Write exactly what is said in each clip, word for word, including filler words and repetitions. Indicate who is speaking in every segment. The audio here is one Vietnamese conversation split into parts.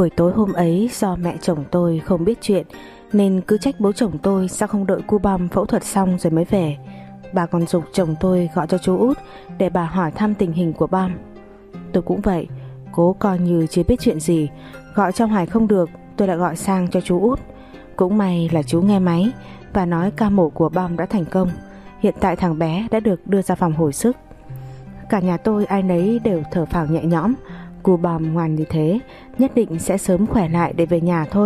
Speaker 1: Buổi tối hôm ấy do mẹ chồng tôi không biết chuyện nên cứ trách bố chồng tôi sao không đợi cu Bom phẫu thuật xong rồi mới về. Bà còn giục chồng tôi gọi cho chú Út để bà hỏi thăm tình hình của Bom. Tôi cũng vậy, cố coi như chưa biết chuyện gì. Gọi cho Hoài không được, tôi lại gọi sang cho chú Út. Cũng may là chú nghe máy và nói ca mổ của Bom đã thành công. Hiện tại thằng bé đã được đưa ra phòng hồi sức. Cả nhà tôi ai nấy đều thở phào nhẹ nhõm. Cu Bom ngoan như thế nhất định sẽ sớm khỏe lại để về nhà thôi.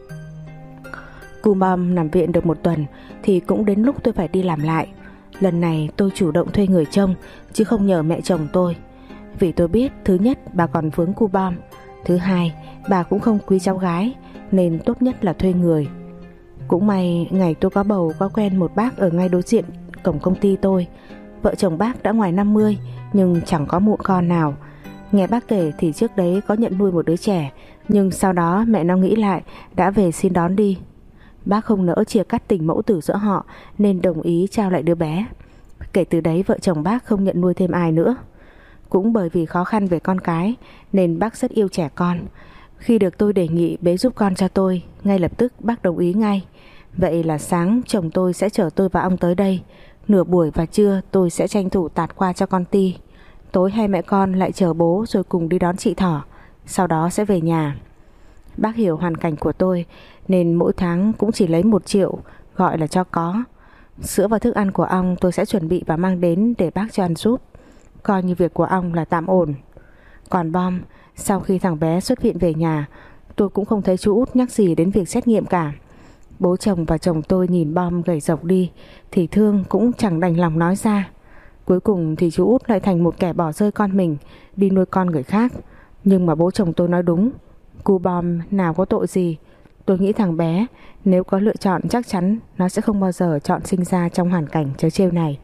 Speaker 1: Cu Bom nằm viện được một tuần thì cũng đến lúc tôi phải đi làm lại. Lần này tôi chủ động thuê người trông chứ không nhờ mẹ chồng tôi. Vì tôi biết thứ nhất bà còn vướng cu Bom, thứ hai bà cũng không quý cháu gái nên tốt nhất là thuê người. Cũng may ngày tôi có bầu có quen một bác ở ngay đối diện cổng công ty tôi. Vợ chồng bác đã ngoài năm mươi nhưng chẳng có mụn con nào. Nghe bác kể thì trước đấy có nhận nuôi một đứa trẻ, nhưng sau đó mẹ nó nghĩ lại đã về xin đón đi. Bác không nỡ chia cắt tình mẫu tử giữa họ nên đồng ý trao lại đứa bé. Kể từ đấy vợ chồng bác không nhận nuôi thêm ai nữa. Cũng bởi vì khó khăn về con cái nên bác rất yêu trẻ con. Khi được tôi đề nghị bế giúp con cho tôi, ngay lập tức bác đồng ý ngay. Vậy là sáng chồng tôi sẽ chở tôi và ông tới đây. Nửa buổi và trưa tôi sẽ tranh thủ tạt qua cho con Ti. Tối hai mẹ con lại chờ bố rồi cùng đi đón chị Thỏ. Sau đó sẽ về nhà. Bác hiểu hoàn cảnh của tôi nên mỗi tháng cũng chỉ lấy một triệu, gọi là cho có. Sữa và thức ăn của ong tôi sẽ chuẩn bị và mang đến để bác cho ăn giúp. Coi như việc của ong là tạm ổn. Còn Bom, sau khi thằng bé xuất viện về nhà, tôi cũng không thấy chú Út nhắc gì đến việc xét nghiệm cả. Bố chồng và chồng tôi nhìn Bom gầy rộc đi thì thương cũng chẳng đành lòng nói ra. Cuối cùng thì chú Út lại thành một kẻ bỏ rơi con mình đi nuôi con người khác. Nhưng mà bố chồng tôi nói đúng, cu Bom nào có tội gì. Tôi nghĩ thằng bé nếu có lựa chọn chắc chắn nó sẽ không bao giờ chọn sinh ra trong hoàn cảnh trớ trêu này.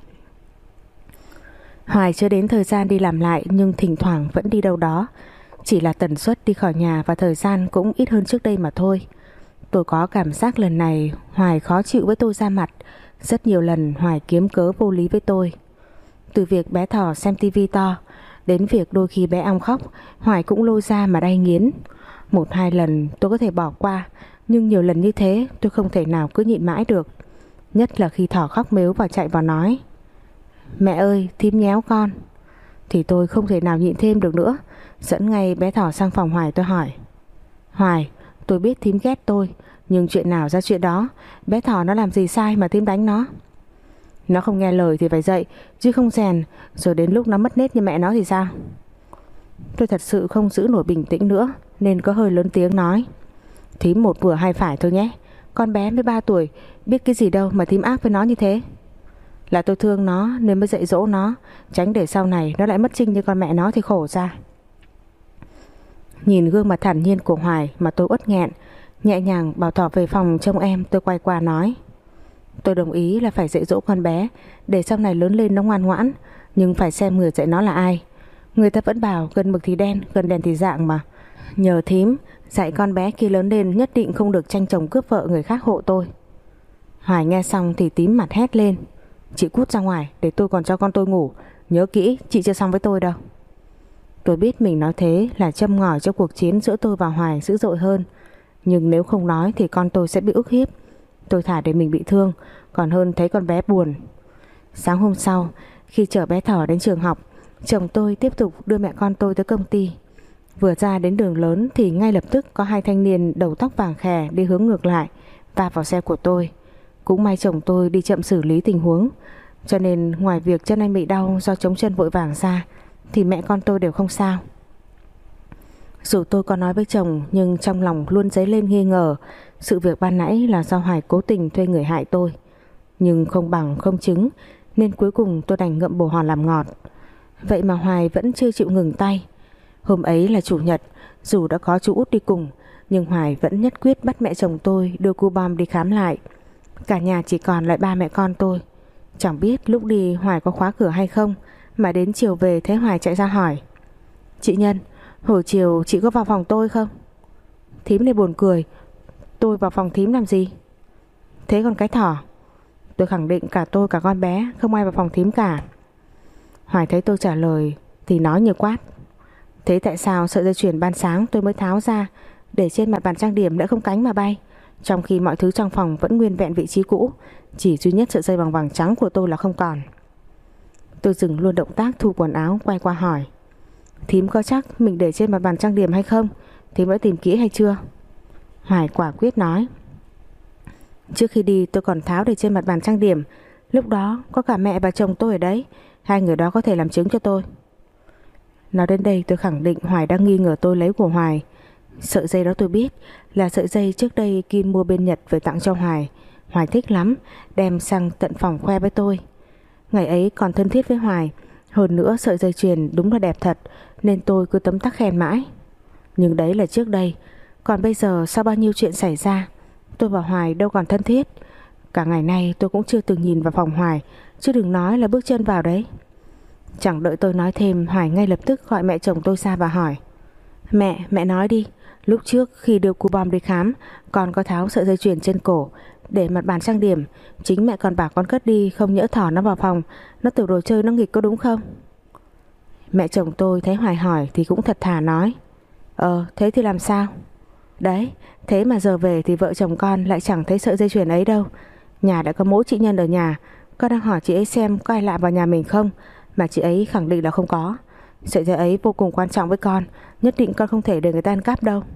Speaker 1: Hoài chưa đến thời gian đi làm lại nhưng thỉnh thoảng vẫn đi đâu đó. Chỉ là tần suất đi khỏi nhà và thời gian cũng ít hơn trước đây mà thôi. Tôi có cảm giác lần này Hoài khó chịu với tôi ra mặt. Rất nhiều lần Hoài kiếm cớ vô lý với tôi. Từ việc bé Thỏ xem tivi to đến việc đôi khi bé ong khóc, Hoài cũng lôi ra mà đay nghiến. Một hai lần tôi có thể bỏ qua, nhưng nhiều lần như thế tôi không thể nào cứ nhịn mãi được. Nhất là khi Thỏ khóc mếu và chạy vào nói: "Mẹ ơi, thím nhéo con." Thì tôi không thể nào nhịn thêm được nữa. Dẫn ngay bé Thỏ sang phòng Hoài, tôi hỏi: "Hoài, tôi biết thím ghét tôi, nhưng chuyện nào ra chuyện đó. Bé Thỏ nó làm gì sai mà thím đánh nó?" "Nó không nghe lời thì phải dạy chứ không rèn, rồi đến lúc nó mất nết như mẹ nó thì sao?" Tôi thật sự không giữ nổi bình tĩnh nữa nên có hơi lớn tiếng nói: "Thím một vừa hai phải thôi nhé. Con bé mới ba tuổi, biết cái gì đâu mà thím ác với nó như thế. Là tôi thương nó nên mới dạy dỗ nó, tránh để sau này nó lại mất trinh như con mẹ nó thì khổ ra." Nhìn gương mặt thản nhiên của Hoài mà tôi uất nghẹn. Nhẹ nhàng bảo Thỏ về phòng trông em, tôi quay qua nói: "Tôi đồng ý là phải dạy dỗ con bé để sau này lớn lên nó ngoan ngoãn, nhưng phải xem người dạy nó là ai. Người ta vẫn bảo gần mực thì đen, gần đèn thì rạng mà. Nhờ thím dạy con bé kia lớn lên nhất định không được tranh chồng cướp vợ người khác hộ tôi." Hoài nghe xong thì tím mặt hét lên: "Chị cút ra ngoài để tôi còn cho con tôi ngủ. Nhớ kỹ, chị chưa xong với tôi đâu." Tôi biết mình nói thế là châm ngòi cho cuộc chiến giữa tôi và Hoài dữ dội hơn. Nhưng nếu không nói thì con tôi sẽ bị ức hiếp. Tôi thả để mình bị thương còn hơn thấy con bé buồn. Sáng hôm sau, khi chở bé Thỏ đến trường học, chồng tôi tiếp tục đưa mẹ con tôi tới công ty. Vừa ra đến đường lớn thì ngay lập tức có hai thanh niên đầu tóc vàng khè đi hướng ngược lại va vào xe của tôi. Cũng may chồng tôi đi chậm xử lý tình huống, cho nên ngoài việc chân anh bị đau do chống chân vội vàng ra thì mẹ con tôi đều không sao. Dù tôi có nói với chồng nhưng trong lòng luôn dấy lên nghi ngờ sự việc ban nãy là do Hoài cố tình thuê người hại tôi. Nhưng không bằng không chứng nên cuối cùng tôi đành ngậm bồ hòn làm ngọt. Vậy mà Hoài vẫn chưa chịu ngừng tay. Hôm ấy là chủ nhật, dù đã có chú Út đi cùng nhưng Hoài vẫn nhất quyết bắt mẹ chồng tôi đưa cu Bom đi khám lại. Cả nhà chỉ còn lại ba mẹ con tôi. Chẳng biết lúc đi Hoài có khóa cửa hay không mà đến chiều về thấy Hoài chạy ra hỏi: "Chị Nhân, hồi chiều chị có vào phòng tôi không?" Thím này buồn cười: "Tôi vào phòng thím làm gì?" "Thế còn cái Thỏ?" Tôi khẳng định cả tôi cả con bé không ai vào phòng thím cả. Hoài thấy tôi trả lời thì nói như quát: "Thế tại sao sợi dây chuyền ban sáng tôi mới tháo ra để trên mặt bàn trang điểm đã không cánh mà bay, trong khi mọi thứ trong phòng vẫn nguyên vẹn vị trí cũ, chỉ duy nhất sợi dây bằng vàng trắng của tôi là không còn. Tôi dừng luôn động tác thu quần áo, quay qua hỏi: Thím có chắc mình để trên mặt bàn trang điểm hay không? Thím đã tìm kỹ hay chưa? Hoài quả quyết nói: Trước khi đi tôi còn tháo để trên mặt bàn trang điểm. Lúc đó có cả mẹ và chồng tôi ở đấy, hai người đó có thể làm chứng cho tôi. Nói đến đây tôi khẳng định Hoài đang nghi ngờ tôi lấy của Hoài. Sợi dây đó tôi biết là sợi dây trước đây Kim mua bên Nhật về tặng cho Hoài. Hoài thích lắm, đem sang tận phòng khoe với tôi. Ngày ấy còn thân thiết với Hoài. Hơn nữa sợi dây chuyền đúng là đẹp thật, nên tôi cứ tấm tắc khen mãi. Nhưng đấy là trước đây. Còn bây giờ sau bao nhiêu chuyện xảy ra, tôi và Hoài đâu còn thân thiết. Cả ngày nay tôi cũng chưa từng nhìn vào phòng Hoài, chứ đừng nói là bước chân vào đấy. Chẳng đợi tôi nói thêm, Hoài ngay lập tức gọi mẹ chồng tôi ra và hỏi: Mẹ, mẹ nói đi. Lúc trước khi đưa cu Bom đi khám, con có tháo sợi dây chuyền trên cổ để mặt bàn trang điểm. Chính mẹ còn bảo con cất đi, không nhỡ thỏ nó vào phòng, nó tưởng đồ chơi nó nghịch, có đúng không? Mẹ chồng tôi thấy Hoài hỏi thì cũng thật thà nói: Ờ, thế thì làm sao? Đấy, thế mà giờ về thì vợ chồng con lại chẳng thấy sợi dây chuyền ấy đâu. Nhà đã có mỗi chị Nhân ở nhà, con đang hỏi chị ấy xem có ai lạ vào nhà mình không, mà chị ấy khẳng định là không có. Sợi dây ấy vô cùng quan trọng với con, nhất định con không thể để người ta ăn cắp đâu.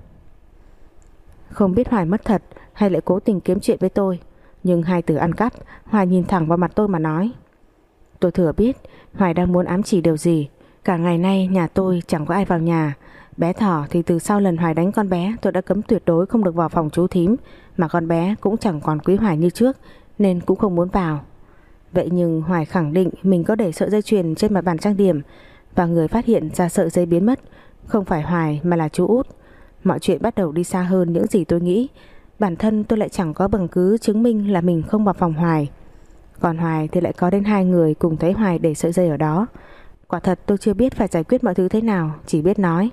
Speaker 1: Không biết Hoài mất thật hay lại cố tình kiếm chuyện với tôi, nhưng hai từ ăn cắp, Hoài nhìn thẳng vào mặt tôi mà nói. Tôi thừa biết Hoài đang muốn ám chỉ điều gì. Cả ngày nay nhà tôi chẳng có ai vào nhà. Bé Thỏ thì từ sau lần Hoài đánh con bé, tôi đã cấm tuyệt đối không được vào phòng chú thím, mà con bé cũng chẳng còn quý Hoài như trước, nên cũng không muốn vào. Vậy nhưng Hoài khẳng định mình có để sợi dây chuyền trên mặt bàn trang điểm, và người phát hiện ra sợi dây biến mất không phải Hoài mà là chú Út. Mọi chuyện bắt đầu đi xa hơn những gì tôi nghĩ. Bản thân tôi lại chẳng có bằng cứ chứng minh là mình không vào phòng Hoài, còn Hoài thì lại có đến hai người cùng thấy Hoài để sợi dây ở đó. Quả thật tôi chưa biết phải giải quyết mọi thứ thế nào, chỉ biết nói: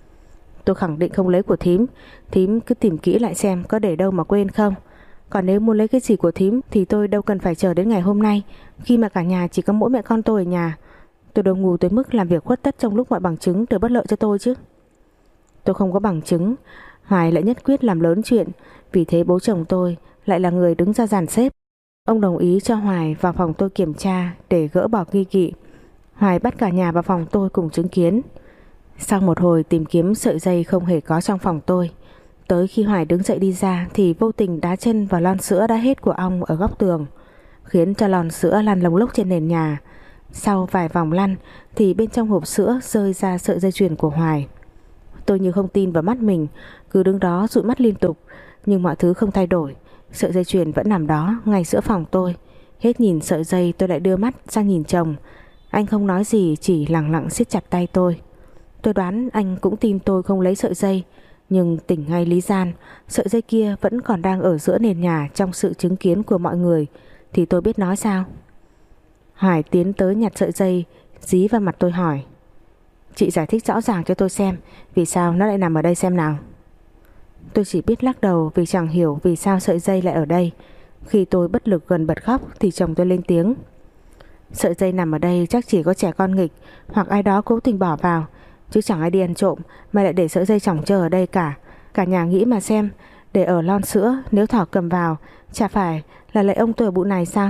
Speaker 1: Tôi khẳng định không lấy của thím. Thím cứ tìm kỹ lại xem có để đâu mà quên không. Còn nếu muốn lấy cái gì của thím thì tôi đâu cần phải chờ đến ngày hôm nay, khi mà cả nhà chỉ có mỗi mẹ con tôi ở nhà. Tôi đâu ngu tới mức làm việc khuất tất trong lúc mọi bằng chứng đều bất lợi cho tôi chứ. Tôi không có bằng chứng, Hoài lại nhất quyết làm lớn chuyện. Vì thế bố chồng tôi lại là người đứng ra dàn xếp. Ông đồng ý cho Hoài vào phòng tôi kiểm tra để gỡ bỏ nghi kỵ. Hoài bắt cả nhà vào phòng tôi cùng chứng kiến. Sau một hồi tìm kiếm sợi dây không hề có trong phòng tôi. Tới khi Hoài đứng dậy đi ra thì vô tình đá chân vào lon sữa đã hết của ong ở góc tường, khiến cho lon sữa lăn lông lốc trên nền nhà. Sau vài vòng lăn thì bên trong hộp sữa rơi ra sợi dây chuyền của Hoài. Tôi như không tin vào mắt mình, cứ đứng đó dụi mắt liên tục, nhưng mọi thứ không thay đổi. Sợi dây chuyền vẫn nằm đó ngay giữa phòng tôi. Hết nhìn sợi dây tôi lại đưa mắt sang nhìn chồng. Anh không nói gì, chỉ lặng lặng siết chặt tay tôi. Tôi đoán anh cũng tin tôi không lấy sợi dây, nhưng tỉnh ngay lý gian, sợi dây kia vẫn còn đang ở giữa nền nhà trong sự chứng kiến của mọi người, thì tôi biết nói sao. Hoài tiến tới nhặt sợi dây, dí vào mặt tôi hỏi: Chị giải thích rõ ràng cho tôi xem, vì sao nó lại nằm ở đây xem nào. Tôi chỉ biết lắc đầu vì chẳng hiểu vì sao sợi dây lại ở đây. Khi tôi bất lực gần bật khóc thì chồng tôi lên tiếng: Sợi dây nằm ở đây chắc chỉ có trẻ con nghịch hoặc ai đó cố tình bỏ vào, chứ chẳng ai đi ăn trộm mà lại để sợi dây chỏng chờ ở đây cả. Cả nhà nghĩ mà xem, để ở lon sữa, nếu Thỏ cầm vào chả phải là lấy ông tôi ở bụ này sao?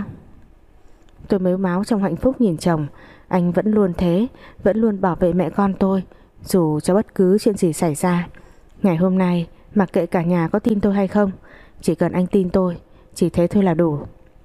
Speaker 1: Tôi mếu máo trong hạnh phúc nhìn chồng. Anh vẫn luôn thế, vẫn luôn bảo vệ mẹ con tôi, dù cho bất cứ chuyện gì xảy ra. Ngày hôm nay mặc kệ cả nhà có tin tôi hay không, chỉ cần anh tin tôi, chỉ thế thôi là đủ.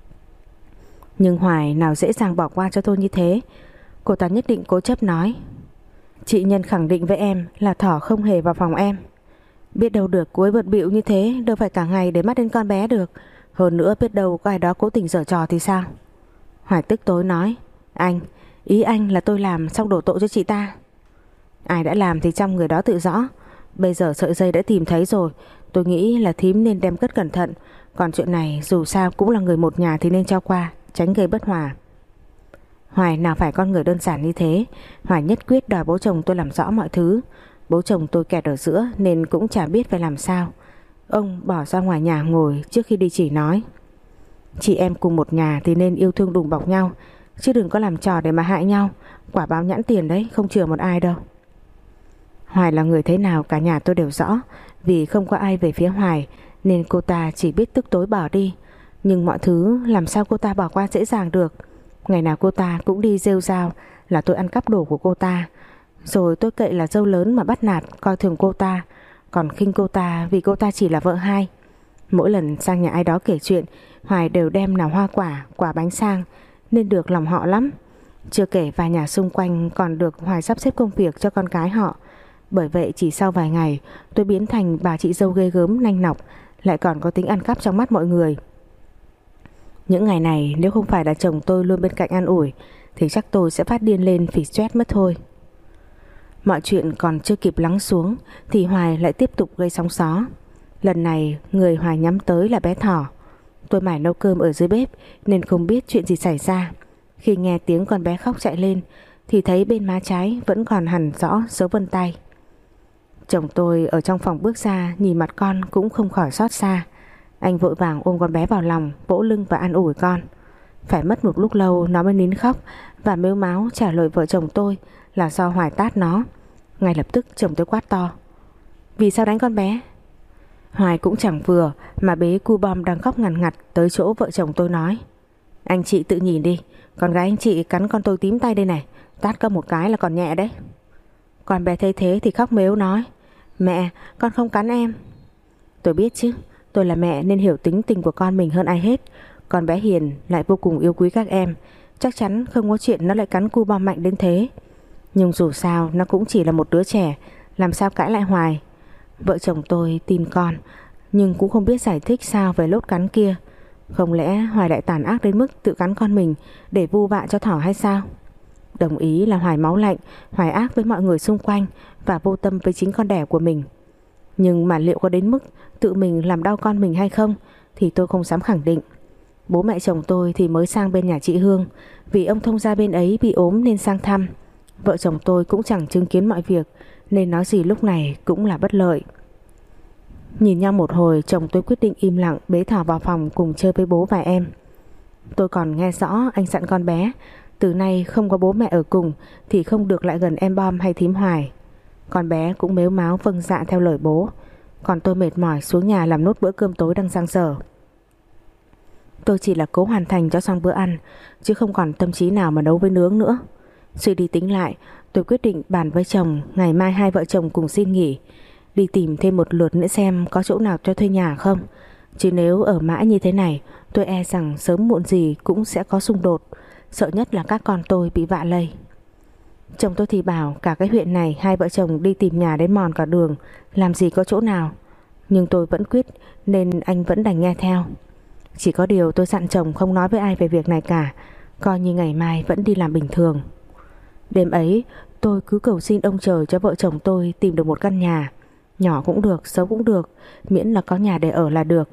Speaker 1: Nhưng Hoài nào dễ dàng bỏ qua cho tôi như thế. Cô ta nhất định cố chấp nói: Chị Nhân khẳng định với em là Thỏ không hề vào phòng em. Biết đâu được cô ấy bận bịu như thế, đâu phải cả ngày để mắt đến con bé được. Hơn nữa biết đâu có ai đó cố tình giở trò thì sao? Hoài tức tối nói: Anh, ý anh là tôi làm xong đổ tội cho chị ta. Ai đã làm thì trong người đó tự rõ. Bây giờ sợi dây đã tìm thấy rồi, tôi nghĩ là thím nên đem cất cẩn thận. Còn chuyện này dù sao cũng là người một nhà thì nên cho qua, tránh gây bất hòa. Hoài nào phải con người đơn giản như thế. Hoài nhất quyết đòi bố chồng tôi làm rõ mọi thứ. Bố chồng tôi kẹt ở giữa nên cũng chả biết phải làm sao. Ông bỏ ra ngoài nhà ngồi, trước khi đi chỉ nói: Chị em cùng một nhà thì nên yêu thương đùm bọc nhau, chứ đừng có làm trò để mà hại nhau. Quả báo nhãn tiền đấy, không chừa một ai đâu. Hoài là người thế nào cả nhà tôi đều rõ, Vì không có ai về phía Hoài nên cô ta chỉ biết tức tối bỏ đi. Nhưng mọi thứ làm sao cô ta bỏ qua dễ dàng được. Ngày nào cô ta cũng đi rêu rao là tôi ăn cắp đồ của cô ta, rồi tôi cậy là dâu lớn mà bắt nạt, coi thường cô ta, còn khinh cô ta vì cô ta chỉ là vợ hai. Mỗi lần sang nhà ai đó kể chuyện, Hoài đều đem nào hoa quả, quả bánh sang, nên được lòng họ lắm. Chưa kể vài nhà xung quanh còn được Hoài sắp xếp công việc cho con cái họ. Bởi vậy chỉ sau vài ngày tôi biến thành bà chị dâu ghê gớm nanh nọc, lại còn có tính ăn cắp trong mắt mọi người. Những ngày này nếu không phải là chồng tôi luôn bên cạnh an ủi thì chắc tôi sẽ phát điên lên vì stress mất thôi. Mọi chuyện còn chưa kịp lắng xuống thì Hoài lại tiếp tục gây sóng gió. Lần này người Hoài nhắm tới là bé Thỏ. Tôi mải nấu cơm ở dưới bếp nên không biết chuyện gì xảy ra. Khi nghe tiếng con bé khóc chạy lên thì thấy bên má trái vẫn còn hằn rõ dấu vân tay. Chồng tôi ở trong phòng bước ra, nhìn mặt con cũng không khỏi xót xa. Anh vội vàng ôm con bé vào lòng, vỗ lưng và an ủi con. Phải mất một lúc lâu nó mới nín khóc và mếu máo trả lời vợ chồng tôi là do Hoài tát nó. Ngay lập tức chồng tôi quát to: vì sao đánh con bé? Hoài cũng chẳng vừa mà bế cu bom đang khóc ngằn ngặt tới chỗ vợ chồng tôi nói: anh chị tự nhìn đi, con gái anh chị cắn con tôi tím tay đây này, tát có một cái là còn nhẹ đấy. Con bé thấy thế thì khóc mếu nói: mẹ, con không cắn em. Tôi biết chứ, tôi là mẹ nên hiểu tính tình của con mình hơn ai hết. Con bé hiền lại vô cùng yêu quý các em, chắc chắn không có chuyện nó lại cắn cu bom mạnh đến thế. Nhưng dù sao nó cũng chỉ là một đứa trẻ, làm sao cãi lại Hoài. Vợ chồng tôi tin con nhưng cũng không biết giải thích sao về lốt cắn kia. Không lẽ Hoài lại tàn ác đến mức tự cắn con mình để vu vạ cho Thỏ hay sao? Đồng ý là Hoài máu lạnh, Hoài ác với mọi người xung quanh và vô tâm với chính con đẻ của mình. Nhưng mà liệu có đến mức tự mình làm đau con mình hay không thì tôi không dám khẳng định. Bố mẹ chồng tôi thì mới sang bên nhà chị Hương, vì ông thông gia bên ấy bị ốm nên sang thăm. Vợ chồng tôi cũng chẳng chứng kiến mọi việc nên nói gì lúc này cũng là bất lợi. Nhìn nhau một hồi, chồng tôi quyết định im lặng bế Thỏ vào phòng cùng chơi với bố và em. Tôi còn nghe rõ anh dặn con bé từ nay không có bố mẹ ở cùng thì không được lại gần em Bom hay thím Hoài. Con bé cũng mếu máo vâng dạ theo lời bố. Còn tôi mệt mỏi xuống nhà làm nốt bữa cơm tối đang dang dở. Tôi chỉ là cố hoàn thành cho xong bữa ăn, chứ không còn tâm trí nào mà nấu với nướng nữa. Suy đi tính lại, tôi quyết định bàn với chồng ngày mai hai vợ chồng cùng xin nghỉ, đi tìm thêm một lượt nữa xem có chỗ nào cho thuê nhà không. Chứ nếu ở mãi như thế này, tôi e rằng sớm muộn gì cũng sẽ có xung đột. Sợ nhất là các con tôi bị vạ lây. Chồng tôi thì bảo cả cái huyện này hai vợ chồng đi tìm nhà đến mòn cả đường, làm gì có chỗ nào. Nhưng tôi vẫn quyết nên anh vẫn đành nghe theo. Chỉ có điều tôi dặn chồng không nói với ai về việc này cả, coi như ngày mai vẫn đi làm bình thường. Đêm ấy tôi cứ cầu xin ông trời cho vợ chồng tôi tìm được một căn nhà, nhỏ cũng được, xấu cũng được, miễn là có nhà để ở là được.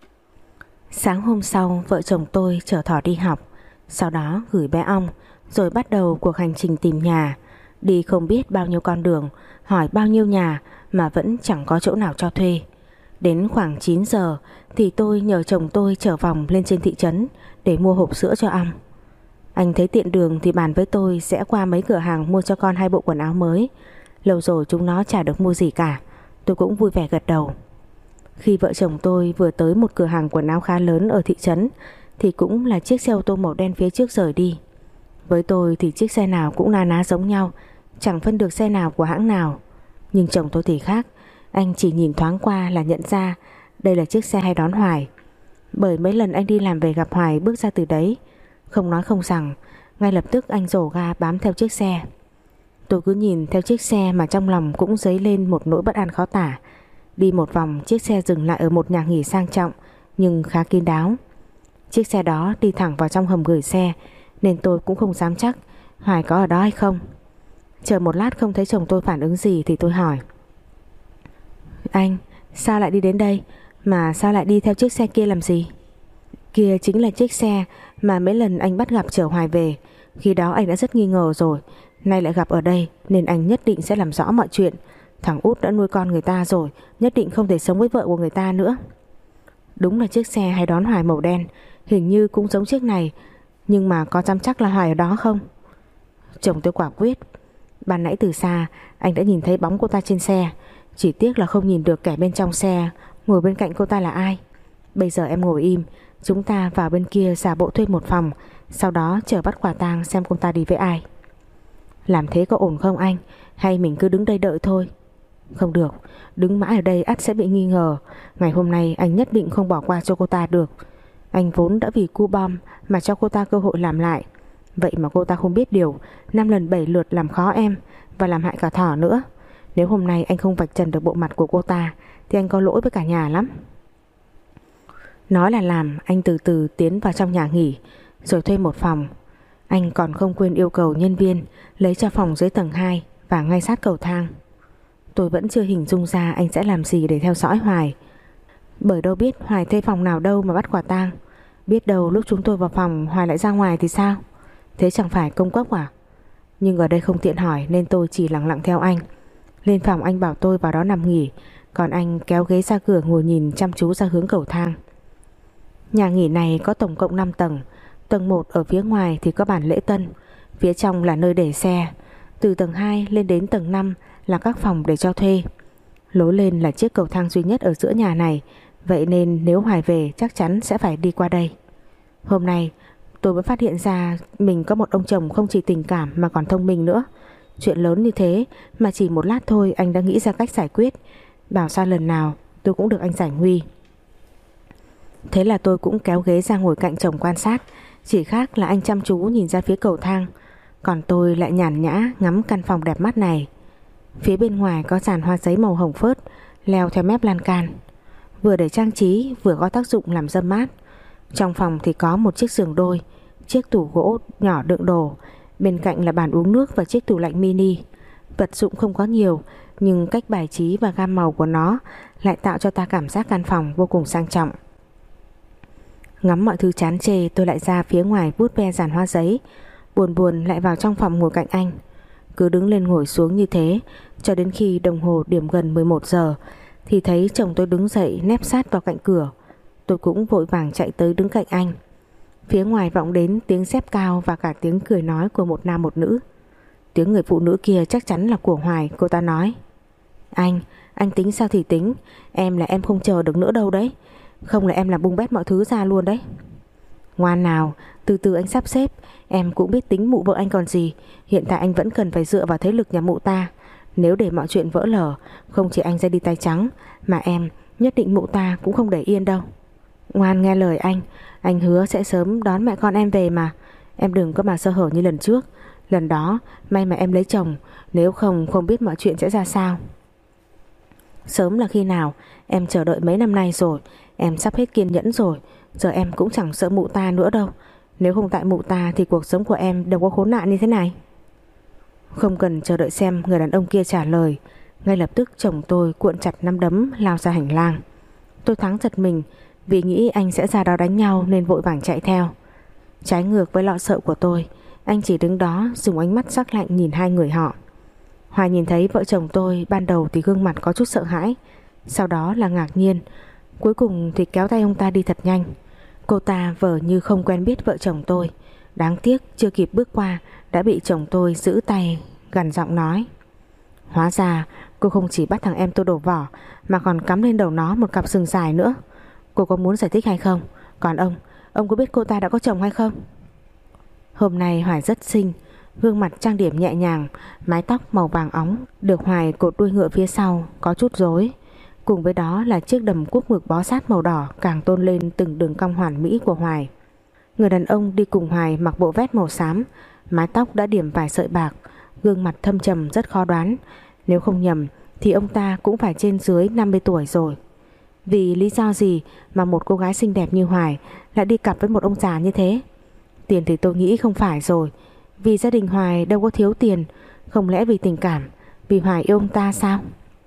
Speaker 1: Sáng hôm sau vợ chồng tôi chở Thỏ đi học, sau đó gửi bé ong, rồi bắt đầu cuộc hành trình tìm nhà. Đi không biết bao nhiêu con đường, hỏi bao nhiêu nhà mà vẫn chẳng có chỗ nào cho thuê. Đến khoảng chín giờ thì tôi nhờ chồng tôi chở vòng lên trên thị trấn để mua hộp sữa cho ong. Anh thấy tiện đường thì bàn với tôi sẽ qua mấy cửa hàng mua cho con hai bộ quần áo mới. Lâu rồi chúng nó chả được mua gì cả. Tôi cũng vui vẻ gật đầu. Khi vợ chồng tôi vừa tới một cửa hàng quần áo khá lớn ở thị trấn thì cũng là chiếc xe ô tô màu đen phía trước rời đi. Với tôi thì chiếc xe nào cũng na ná giống nhau, chẳng phân được xe nào của hãng nào. Nhưng chồng tôi thì khác, anh chỉ nhìn thoáng qua là nhận ra đây là chiếc xe hay đón Hoài. Bởi mấy lần anh đi làm về gặp Hoài bước ra từ đấy, không nói không rằng, ngay lập tức anh rổ ga bám theo chiếc xe. Tôi cứ nhìn theo chiếc xe mà trong lòng cũng dấy lên một nỗi bất an khó tả. Đi một vòng, chiếc xe dừng lại ở một nhà nghỉ sang trọng nhưng khá kín đáo. Chiếc xe đó đi thẳng vào trong hầm gửi xe nên tôi cũng không dám chắc Hoài có ở đó hay không. Chờ một lát không thấy chồng tôi phản ứng gì thì tôi hỏi: anh sao lại đi đến đây, mà sao lại đi theo chiếc xe kia làm gì? Kia chính là chiếc xe mà mấy lần anh bắt gặp chở Hoài về. Khi đó anh đã rất nghi ngờ rồi, nay lại gặp ở đây nên anh nhất định sẽ làm rõ mọi chuyện. Thằng út đã nuôi con người ta rồi, nhất định không thể sống với vợ của người ta nữa. Đúng là chiếc xe hay đón Hoài màu đen, hình như cũng giống chiếc này, nhưng mà có dám chắc là Hoài ở đó không? Chồng tôi quả quyết. Ban nãy từ xa anh đã nhìn thấy bóng cô ta trên xe, Chỉ tiếc là không nhìn được kẻ bên trong xe ngồi bên cạnh cô ta là ai. Bây giờ em ngồi im, chúng ta vào bên kia giả bộ thuê một phòng, sau đó chờ bắt quả tang xem cô ta đi với ai. Làm thế có ổn không anh? Hay mình cứ đứng đây đợi thôi? Không được, đứng mãi ở đây ắt sẽ bị nghi ngờ. Ngày hôm nay anh nhất định không bỏ qua cho cô ta được. Anh vốn đã vì cu bom mà cho cô ta cơ hội làm lại. Vậy mà cô ta không biết điều, năm lần bảy lượt làm khó em và làm hại cả Thỏ nữa. Nếu hôm nay anh không vạch trần được bộ mặt của cô ta thì anh có lỗi với cả nhà lắm. Nói là làm, anh từ từ tiến vào trong nhà nghỉ rồi thuê một phòng. Anh còn không quên yêu cầu nhân viên lấy cho phòng dưới tầng hai và ngay sát cầu thang. Tôi vẫn chưa hình dung ra anh sẽ làm gì để theo dõi Hoài, bởi đâu biết Hoài thuê phòng nào đâu mà bắt quả tang. Biết đâu lúc chúng tôi vào phòng Hoài lại ra ngoài thì sao? Thế chẳng phải công cốc à? Nhưng ở đây không tiện hỏi nên tôi chỉ lặng lặng theo anh. Lên phòng anh bảo tôi vào đó nằm nghỉ, còn anh kéo ghế ra cửa ngồi nhìn chăm chú ra hướng cầu thang. Nhà nghỉ này có tổng cộng năm tầng. Tầng một ở phía ngoài thì có bàn lễ tân, phía trong là nơi để xe. Từ tầng hai lên đến tầng năm là các phòng để cho thuê. Lối lên là chiếc cầu thang duy nhất ở giữa nhà này, vậy nên nếu Hoài về chắc chắn sẽ phải đi qua đây. Hôm nay tôi mới phát hiện ra mình có một ông chồng không chỉ tình cảm mà còn thông minh nữa. Chuyện lớn như thế mà chỉ một lát thôi anh đã nghĩ ra cách giải quyết. Bảo sao lần nào tôi cũng được anh giải nguy. Thế là tôi cũng kéo ghế ra ngồi cạnh chồng quan sát. Chỉ khác là anh chăm chú nhìn ra phía cầu thang, còn tôi lại nhàn nhã ngắm căn phòng đẹp mắt này. Phía bên ngoài có dàn hoa giấy màu hồng phớt leo theo mép lan can, vừa để trang trí vừa có tác dụng làm râm mát. Trong phòng thì có một chiếc giường đôi, chiếc tủ gỗ nhỏ đựng đồ, bên cạnh là bàn uống nước và chiếc tủ lạnh mini. Vật dụng không có nhiều, nhưng cách bài trí và gam màu của nó lại tạo cho ta cảm giác căn phòng vô cùng sang trọng. Ngắm mọi thứ chán chê, tôi lại ra phía ngoài vuốt ve dàn hoa giấy, buồn buồn lại vào trong phòng ngồi cạnh anh. Cứ đứng lên ngồi xuống như thế cho đến khi đồng hồ điểm gần mười một giờ thì thấy chồng tôi đứng dậy nép sát vào cạnh cửa. Tôi cũng vội vàng chạy tới đứng cạnh anh. Phía ngoài vọng đến tiếng sếp cao và cả tiếng cười nói của một nam một nữ. Tiếng người phụ nữ kia chắc chắn là của Hoài. Cô ta nói: Anh, anh tính sao thì tính, em là em không chờ được nữa đâu đấy. Không là em làm bung bét mọi thứ ra luôn đấy. Ngoan nào, từ từ anh sắp xếp. Em cũng biết tính mụ vợ anh còn gì. Hiện tại anh vẫn cần phải dựa vào thế lực nhà mụ ta. Nếu để mọi chuyện vỡ lở, không chỉ anh ra đi tay trắng, mà em nhất định mụ ta cũng không để yên đâu. Ngoan nghe lời anh. Anh hứa sẽ sớm đón mẹ con em về mà. Em đừng có mà sơ hở như lần trước. Lần đó may mà em lấy chồng, nếu không không biết mọi chuyện sẽ ra sao. Sớm là khi nào? Em chờ đợi mấy năm nay rồi. Em sắp hết kiên nhẫn rồi. Giờ em cũng chẳng sợ mụ ta nữa đâu. Nếu không tại mụ ta thì cuộc sống của em đâu có khốn nạn như thế này. Không cần chờ đợi xem người đàn ông kia trả lời, ngay lập tức chồng tôi cuộn chặt nắm đấm lao ra hành lang. Tôi thoáng giật mình vì nghĩ anh sẽ ra đó đánh nhau nên vội vàng chạy theo. Trái ngược với lo sợ của tôi, anh chỉ đứng đó dùng ánh mắt sắc lạnh nhìn hai người họ. Hoài nhìn thấy vợ chồng tôi ban đầu thì gương mặt có chút sợ hãi, sau đó là ngạc nhiên, cuối cùng thì kéo tay ông ta đi thật nhanh. Cô ta vờ như không quen biết vợ chồng tôi. Đáng tiếc chưa kịp bước qua đã bị chồng tôi giữ tay gằn giọng nói: Hóa ra cô không chỉ bắt thằng em tôi đổ vỏ mà còn cắm lên đầu nó một cặp sừng dài nữa. Cô có muốn giải thích hay không? Còn ông, ông có biết cô ta đã có chồng hay không? Hôm nay Hoài rất xinh, gương mặt trang điểm nhẹ nhàng, mái tóc màu vàng óng được Hoài cột đuôi ngựa phía sau có chút rối, cùng với đó là chiếc đầm cuốc ngực bó sát màu đỏ càng tôn lên từng đường cong hoàn mỹ của Hoài. Người đàn ông đi cùng Hoài mặc bộ vest màu xám, mái tóc đã điểm vài sợi bạc, gương mặt thâm trầm rất khó đoán. Nếu không nhầm thì ông ta cũng phải trên dưới năm mươi tuổi rồi. Vì lý do gì mà một cô gái xinh đẹp như Hoài lại đi cặp với một ông già như thế? Tiền thì tôi nghĩ không phải rồi, vì gia đình Hoài đâu có thiếu tiền. Không lẽ vì tình cảm, vì Hoài yêu ông ta sao?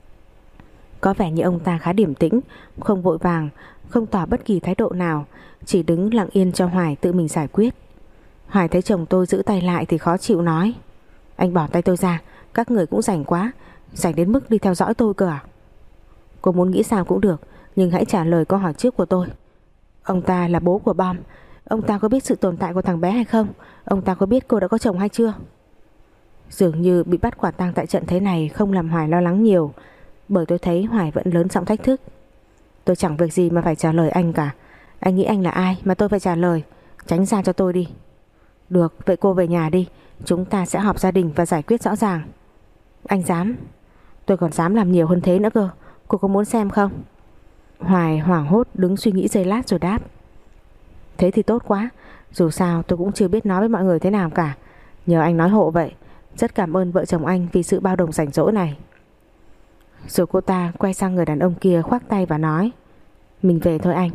Speaker 1: Có vẻ như ông ta khá điềm tĩnh, không vội vàng, không tỏ bất kỳ thái độ nào, chỉ đứng lặng yên cho Hoài tự mình giải quyết. Hoài thấy chồng tôi giữ tay lại thì khó chịu nói: Anh bỏ tay tôi ra, các người cũng rảnh quá, rảnh đến mức đi theo dõi tôi cơ à? Cô muốn nghĩ sao cũng được, nhưng hãy trả lời câu hỏi trước của tôi. Ông ta là bố của Bom. Ông ta có biết sự tồn tại của thằng bé hay không? Ông ta có biết cô đã có chồng hay chưa? Dường như bị bắt quả tang tại trận thế này không làm Hoài lo lắng nhiều. bởi tôi thấy Hoài vẫn lớn giọng thách thức. Tôi chẳng việc gì mà phải trả lời anh cả. Anh nghĩ anh là ai mà tôi phải trả lời? Tránh ra cho tôi đi. Được, vậy cô về nhà đi, chúng ta sẽ họp gia đình và giải quyết rõ ràng. Anh dám? Tôi còn dám làm nhiều hơn thế nữa cơ. Cô có muốn xem không? Hoài hoảng hốt đứng suy nghĩ giây lát rồi đáp. Thế thì tốt quá. Dù sao tôi cũng chưa biết nói với mọi người thế nào cả. Nhờ anh nói hộ vậy. Rất cảm ơn vợ chồng anh vì sự bao đồng rảnh rỗi này. Rồi cô ta quay sang người đàn ông kia khoác tay và nói. Mình về thôi anh.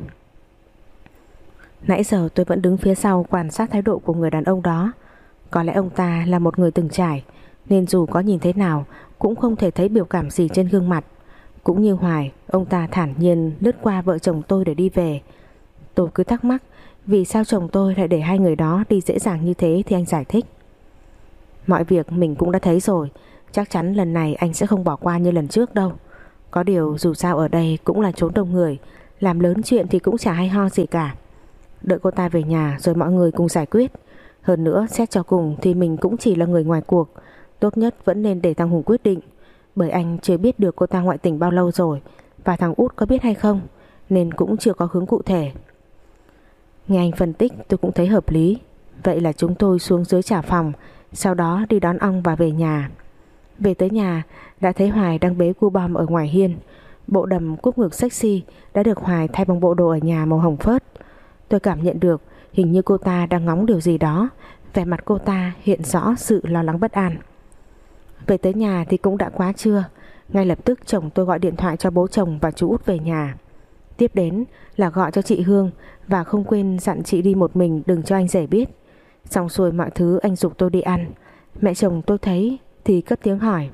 Speaker 1: Nãy giờ tôi vẫn đứng phía sau quan sát thái độ của người đàn ông đó. Có lẽ ông ta là một người từng trải, nên dù có nhìn thế nào cũng không thể thấy biểu cảm gì trên gương mặt. Cũng như Hoài, ông ta thản nhiên lướt qua vợ chồng tôi để đi về. Tôi cứ thắc mắc vì sao chồng tôi lại để hai người đó đi dễ dàng như thế thì anh giải thích. Mọi việc mình cũng đã thấy rồi, chắc chắn lần này anh sẽ không bỏ qua như lần trước đâu. Có điều dù sao ở đây cũng là chốn đông người, làm lớn chuyện thì cũng chả hay ho gì cả. Đợi cô ta về nhà rồi mọi người cùng giải quyết. Hơn nữa xét cho cùng thì mình cũng chỉ là người ngoài cuộc, tốt nhất vẫn nên để thằng Hùng quyết định. Bởi anh chưa biết được cô ta ngoại tình bao lâu rồi, và thằng Út có biết hay không, nên cũng chưa có hướng cụ thể. Nghe anh phân tích tôi cũng thấy hợp lý. Vậy là chúng tôi xuống dưới trả phòng, sau đó đi đón ong và về nhà. Về tới nhà đã thấy Hoài đang bế cu bom ở ngoài hiên. Bộ đầm cúp ngực sexy đã được Hoài thay bằng bộ đồ ở nhà màu hồng phớt. Tôi cảm nhận được hình như cô ta đang ngóng điều gì đó. Vẻ mặt cô ta hiện rõ sự lo lắng bất an. Về tới nhà thì cũng đã quá trưa. Ngay lập tức chồng tôi gọi điện thoại cho bố chồng và chú Út về nhà. Tiếp đến là gọi cho chị Hương, và không quên dặn chị đi một mình, đừng cho anh rể biết. Xong xuôi mọi thứ anh giục tôi đi ăn. Mẹ chồng tôi thấy thì cất tiếng hỏi.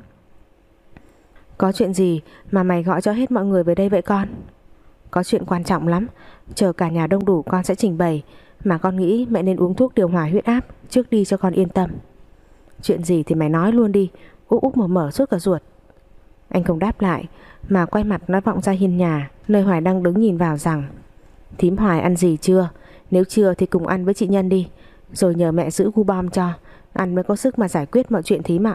Speaker 1: Có chuyện gì mà mày gọi cho hết mọi người về đây vậy con? Có chuyện quan trọng lắm, chờ cả nhà đông đủ con sẽ trình bày. Mà con nghĩ mẹ nên uống thuốc điều hòa huyết áp trước đi cho con yên tâm. Chuyện gì thì mày nói luôn đi, úp úp mở mở suốt cả ruột. Anh không đáp lại mà quay mặt nói vọng ra hiên nhà, nơi Hoài đang đứng nhìn vào rằng. Thím Hoài ăn gì chưa? Nếu chưa thì cùng ăn với chị Nhân đi, rồi nhờ mẹ giữ gu bom cho, ăn mới có sức mà giải quyết mọi chuyện thím ạ.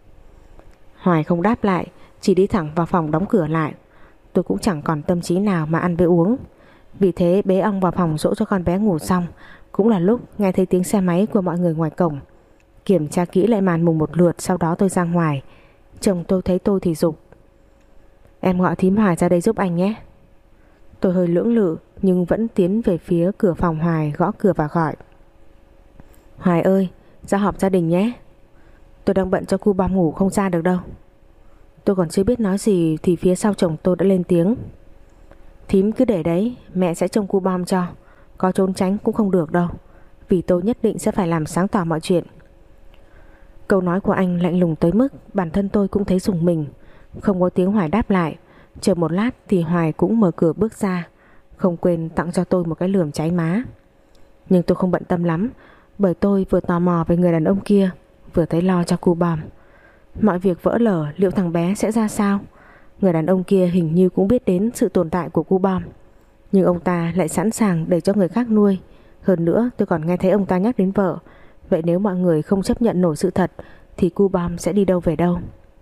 Speaker 1: Hoài không đáp lại, chỉ đi thẳng vào phòng đóng cửa lại. Tôi cũng chẳng còn tâm trí nào mà ăn với uống. Vì thế bế ong vào phòng dỗ cho con bé ngủ xong, cũng là lúc nghe thấy tiếng xe máy của mọi người ngoài cổng. Kiểm tra kỹ lại màn mùng một lượt, sau đó tôi ra ngoài. Chồng tôi thấy tôi thì giục. Em gọi thím Hoài ra đây giúp anh nhé. Tôi hơi lưỡng lự nhưng vẫn tiến về phía cửa phòng Hoài, gõ cửa và gọi. Hoài ơi, ra họp gia đình nhé. Tôi đang bận cho cu bom ngủ không ra được đâu. Tôi còn chưa biết nói gì thì phía sau chồng tôi đã lên tiếng. Thím cứ để đấy, mẹ sẽ trông cu bom cho. Có trốn tránh cũng không được đâu, vì tôi nhất định sẽ phải làm sáng tỏ mọi chuyện. Câu nói của anh lạnh lùng tới mức bản thân tôi cũng thấy rùng mình. Không có tiếng Hoài đáp lại. Chờ một lát thì Hoài cũng mở cửa bước ra, không quên tặng cho tôi một cái lườm cháy má. Nhưng tôi không bận tâm lắm, bởi tôi vừa tò mò về người đàn ông kia, vừa thấy lo cho cu bom. Mọi việc vỡ lở, liệu thằng bé sẽ ra sao? Người đàn ông kia hình như cũng biết đến sự tồn tại của cu bom, nhưng ông ta lại sẵn sàng để cho người khác nuôi. Hơn nữa tôi còn nghe thấy ông ta nhắc đến vợ. Vậy nếu mọi người không chấp nhận nổi sự thật thì cu bom sẽ đi đâu về đâu?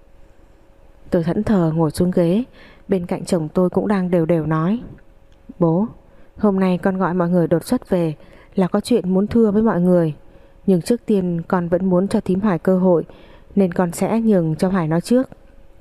Speaker 1: Tôi thẫn thờ ngồi xuống ghế. Bên cạnh chồng tôi cũng đang đều đều nói. Bố, hôm nay con gọi mọi người đột xuất về là có chuyện muốn thưa với mọi người. Nhưng trước tiên con vẫn muốn cho thím Hoài cơ hội, nên con sẽ nhường cho Hoài nói trước.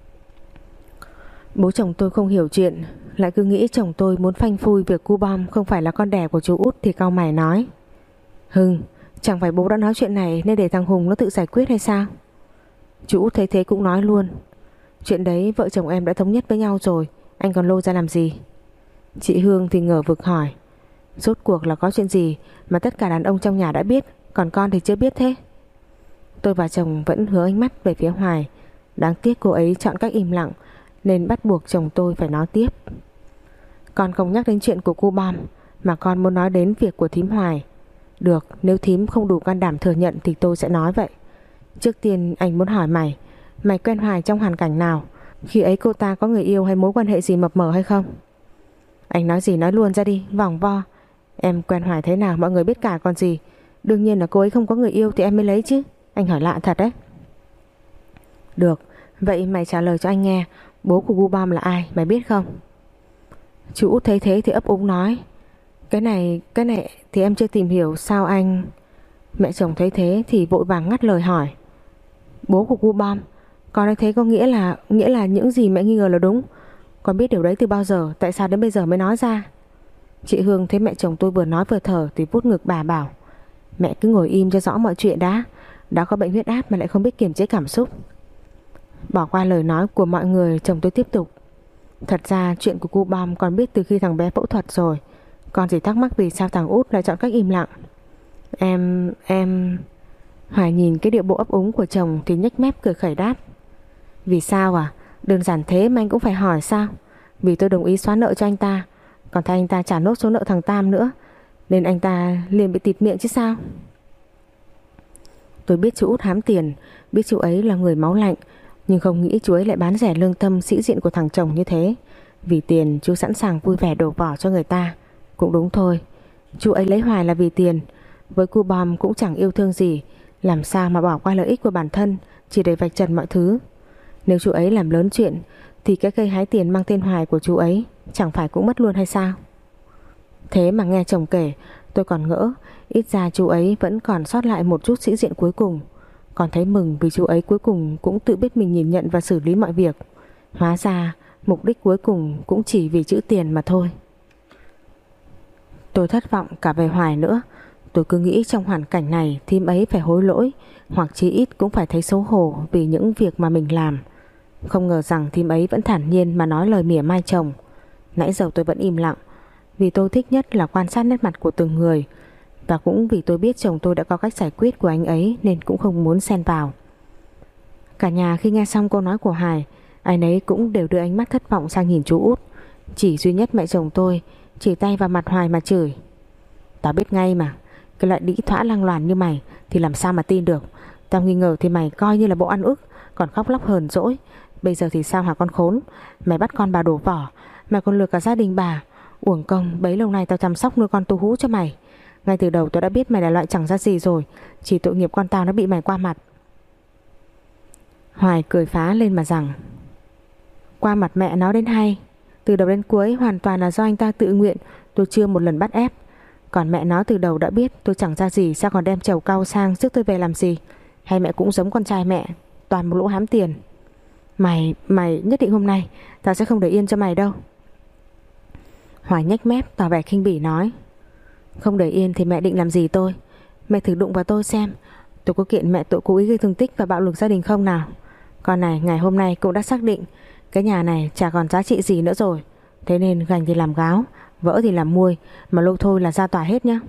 Speaker 1: Bố chồng tôi không hiểu chuyện, lại cứ nghĩ chồng tôi muốn phanh phui việc cu bom không phải là con đẻ của chú Út thì cau mày nói. Hưng, chẳng phải bố đã nói chuyện này nên để thằng Hùng nó tự giải quyết hay sao? Chú Út thấy thế cũng nói luôn. Chuyện đấy vợ chồng em đã thống nhất với nhau rồi, anh còn lôi ra làm gì? Chị Hương thì ngờ vực hỏi. Rốt cuộc là có chuyện gì mà tất cả đàn ông trong nhà đã biết, còn con thì chưa biết thế? Tôi và chồng vẫn hướng ánh mắt về phía Hoài. Đáng tiếc cô ấy chọn cách im lặng, nên bắt buộc chồng tôi phải nói tiếp. Con không nhắc đến chuyện của cô bom, mà con muốn nói đến việc của thím Hoài. Được, nếu thím không đủ can đảm thừa nhận thì tôi sẽ nói vậy. Trước tiên anh muốn hỏi mày, mày quen Hoài trong hoàn cảnh nào? Khi ấy cô ta có người yêu hay mối quan hệ gì mập mờ hay không? Anh nói gì nói luôn ra đi, vòng vo. Em quen Hoài thế nào mọi người biết cả còn gì. Đương nhiên là cô ấy không có người yêu thì em mới lấy chứ. Anh hỏi lạ thật đấy. Được, vậy mày trả lời cho anh nghe. Bố của Gu Bom là ai mày biết không? Chú Út thấy thế thì ấp úng nói, Cái này, cái này thì em chưa tìm hiểu sao anh. Mẹ chồng thấy thế thì vội vàng ngắt lời hỏi, Bố của Gu Bom? Con nói thế có nghĩa là Nghĩa là những gì mẹ nghi ngờ là đúng. Con biết điều đấy từ bao giờ, tại sao đến bây giờ mới nói ra? Chị Hương thấy mẹ chồng tôi vừa nói vừa thở thì vuốt ngực bà bảo, Mẹ cứ ngồi im cho rõ mọi chuyện đã. Đã có bệnh huyết áp mà lại không biết kiềm chế cảm xúc. Bỏ qua lời nói của mọi người, chồng tôi tiếp tục, Thật ra chuyện của Gu Bom con biết từ khi thằng bé phẫu thuật rồi. Con chỉ thắc mắc vì sao thằng út lại chọn cách im lặng. Em, em Hoài nhìn cái điệu bộ ấp úng của chồng thì nhếch mép cười khẩy đáp, Vì sao à? Đơn giản thế mà anh cũng phải hỏi sao? Vì tôi đồng ý xóa nợ cho anh ta, còn thay anh ta trả nốt số nợ thằng Tam nữa, nên anh ta liền bị tịt miệng chứ sao? Tôi biết chú út hám tiền, biết chú ấy là người máu lạnh, nhưng không nghĩ chú ấy lại bán rẻ lương tâm sĩ diện của thằng chồng như thế. Vì tiền chú sẵn sàng vui vẻ đổ vỏ cho người ta. Cũng đúng thôi, chú ấy lấy Hoài là vì tiền. Với Gu Bom cũng chẳng yêu thương gì, làm sao mà bỏ qua lợi ích của bản thân chỉ để vạch trần mọi thứ. Nếu chú ấy làm lớn chuyện thì cái cây hái tiền mang tên Hoài của chú ấy chẳng phải cũng mất luôn hay sao? Thế mà nghe chồng kể, tôi còn ngỡ ít ra chú ấy vẫn còn sót lại một chút sĩ diện cuối cùng. Còn thấy mừng vì chú ấy cuối cùng cũng tự biết mình nhìn nhận và xử lý mọi việc. Hóa ra mục đích cuối cùng cũng chỉ vì chữ tiền mà thôi. Tôi thất vọng cả về Hoài nữa. Tôi cứ nghĩ trong hoàn cảnh này thím ấy phải hối lỗi, hoặc chí ít cũng phải thấy xấu hổ vì những việc mà mình làm. Không ngờ rằng thím ấy vẫn thản nhiên mà nói lời mỉa mai chồng. Nãy giờ tôi vẫn im lặng, vì tôi thích nhất là quan sát nét mặt của từng người, và cũng vì tôi biết chồng tôi đã có cách giải quyết của anh ấy nên cũng không muốn xen vào. Cả nhà khi nghe xong câu nói của Hải, ai nấy cũng đều đưa ánh mắt thất vọng sang nhìn chú út. Chỉ duy nhất mẹ chồng tôi chỉ tay vào mặt Hoài mà chửi, Tao biết ngay mà, cái loại đĩ thỏa lăng loàn như mày thì làm sao mà tin được. Tao nghi ngờ thì mày coi như là bộ ăn ức, còn khóc lóc hờn dỗi. Bây giờ thì sao hả con khốn? Mày bắt con bà đổ vỏ, mày còn lừa cả gia đình bà. Uổng công bấy lâu nay tao chăm sóc nuôi con tu hú cho mày. Ngay từ đầu tôi đã biết mày là loại chẳng ra gì rồi, chỉ tội nghiệp con tao nó bị mày qua mặt. Hoài cười phá lên mà rằng, Qua mặt mẹ nó đến hay. Từ đầu đến cuối hoàn toàn là do anh ta tự nguyện, tôi chưa một lần bắt ép. Còn mẹ nó từ đầu đã biết tôi chẳng ra gì, sao còn đem chầu cau sang rước tôi về làm gì? Hay mẹ cũng giống con trai mẹ, toàn một lũ hám tiền. Mày, mày nhất định hôm nay tao sẽ không để yên cho mày đâu. Hoài nhếch mép tỏ vẻ khinh bỉ nói, Không để yên thì mẹ định làm gì tôi? Mẹ thử đụng vào tôi xem, tôi có kiện mẹ tội cố ý gây thương tích và bạo lực gia đình không nào? Con này ngày hôm nay cũng đã xác định cái nhà này chả còn giá trị gì nữa rồi. Thế nên gành thì làm gáo, vỡ thì làm muôi, mà lâu thôi là ra tòa hết nhá.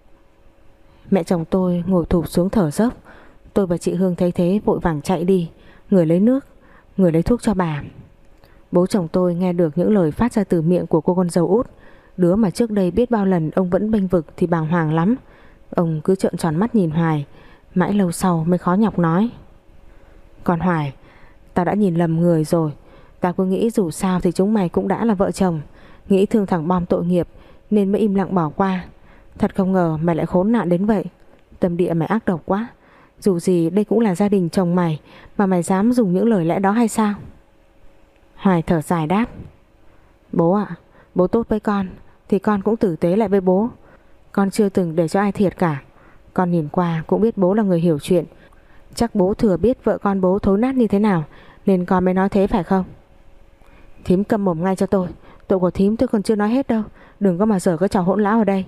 Speaker 1: Mẹ chồng tôi ngồi thụp xuống thở dốc. Tôi và chị Hương thấy thế vội vàng chạy đi, người lấy nước, người lấy thuốc cho bà. Bố chồng tôi nghe được những lời phát ra từ miệng của cô con dâu út, đứa mà trước đây biết bao lần ông vẫn bênh vực, thì bàng hoàng lắm. Ông cứ trợn tròn mắt nhìn Hoài, mãi lâu sau mới khó nhọc nói, Con Hoài, tao đã nhìn lầm người rồi. Tao cứ nghĩ dù sao thì chúng mày cũng đã là vợ chồng, nghĩ thương thằng Bom tội nghiệp nên mới im lặng bỏ qua. Thật không ngờ mày lại khốn nạn đến vậy. Tâm địa mày ác độc quá. Dù gì đây cũng là gia đình chồng mày, mà mày dám dùng những lời lẽ đó hay sao? Hoài thở dài đáp, Bố ạ, bố tốt với con thì con cũng tử tế lại với bố. Con chưa từng để cho ai thiệt cả. Con nhìn qua cũng biết bố là người hiểu chuyện. Chắc bố thừa biết vợ con bố thối nát như thế nào nên con mới nói thế phải không? Thím câm mồm ngay cho tôi. Tội của thím tôi còn chưa nói hết đâu. Đừng có mà giở cái trò hỗn láo ở đây.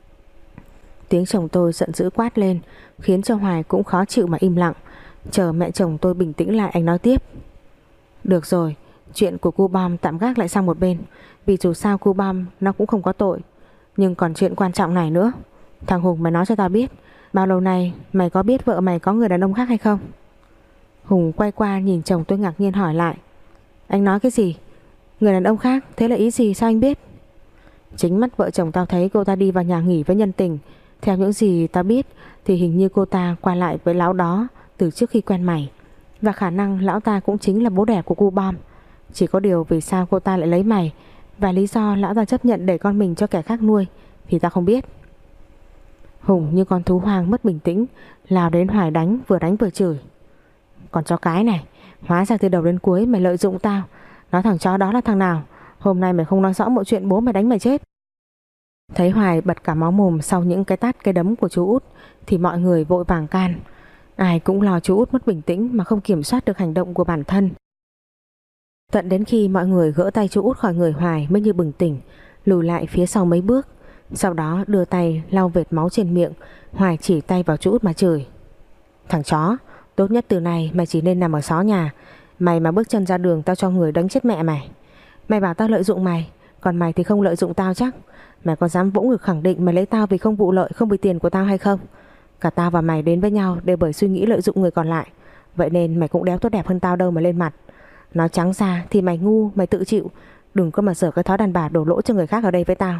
Speaker 1: Tiếng chồng tôi giận dữ quát lên, khiến cho Hoài cũng khó chịu mà im lặng. Chờ mẹ chồng tôi bình tĩnh lại, anh nói tiếp, Được rồi, chuyện của Gu Bom tạm gác lại sang một bên, vì dù sao Gu Bom nó cũng không có tội. Nhưng còn chuyện quan trọng này nữa. Thằng Hùng, mày nói cho tao biết, bao lâu nay mày có biết vợ mày có người đàn ông khác hay không? Hùng quay qua nhìn chồng tôi ngạc nhiên hỏi lại, Anh nói cái gì? Người đàn ông khác? Thế là ý gì, sao anh biết? Chính mắt vợ chồng tao thấy cô ta đi vào nhà nghỉ với nhân tình. Theo những gì tao biết thì hình như cô ta qua lại với lão đó từ trước khi quen mày, và khả năng lão ta cũng chính là bố đẻ của Gu Bom. Chỉ có điều vì sao cô ta lại lấy mày, và lý do lão ta chấp nhận để con mình cho kẻ khác nuôi thì tao không biết. Hùng như con thú hoang mất bình tĩnh, lao đến Hoài đánh, vừa đánh vừa chửi, Còn chó cái này, hóa ra từ đầu đến cuối mày lợi dụng tao, Nói thằng chó đó là thằng nào? Hôm nay mày không nói rõ mọi chuyện bố mày đánh mày chết. Thấy Hoài bật cả máu mồm sau những cái tát cái đấm của chú út thì mọi người vội vàng can. Ai cũng lo chú út mất bình tĩnh mà không kiểm soát được hành động của bản thân. Tận đến khi mọi người gỡ tay chú út khỏi người Hoài mới như bừng tỉnh, lùi lại phía sau mấy bước. Sau đó đưa tay lau vệt máu trên miệng. Hoài chỉ tay vào chú út mà chửi. Thằng chó, tốt nhất từ này mày chỉ nên nằm ở xó nhà. Mày mà bước chân ra đường tao cho người đánh chết mẹ mày. Mày bảo tao lợi dụng mày, còn mày thì không lợi dụng tao chắc. Mày có dám vỗ ngực khẳng định mày lấy tao vì không vụ lợi, không vì tiền của tao hay không? Cả tao và mày đến với nhau đều bởi suy nghĩ lợi dụng người còn lại. Vậy nên mày cũng đéo tốt đẹp hơn tao đâu mà lên mặt. Nói trắng ra thì mày ngu, mày tự chịu. Đừng có mà dở cái thói đàn bà đổ lỗi cho người khác ở đây với tao.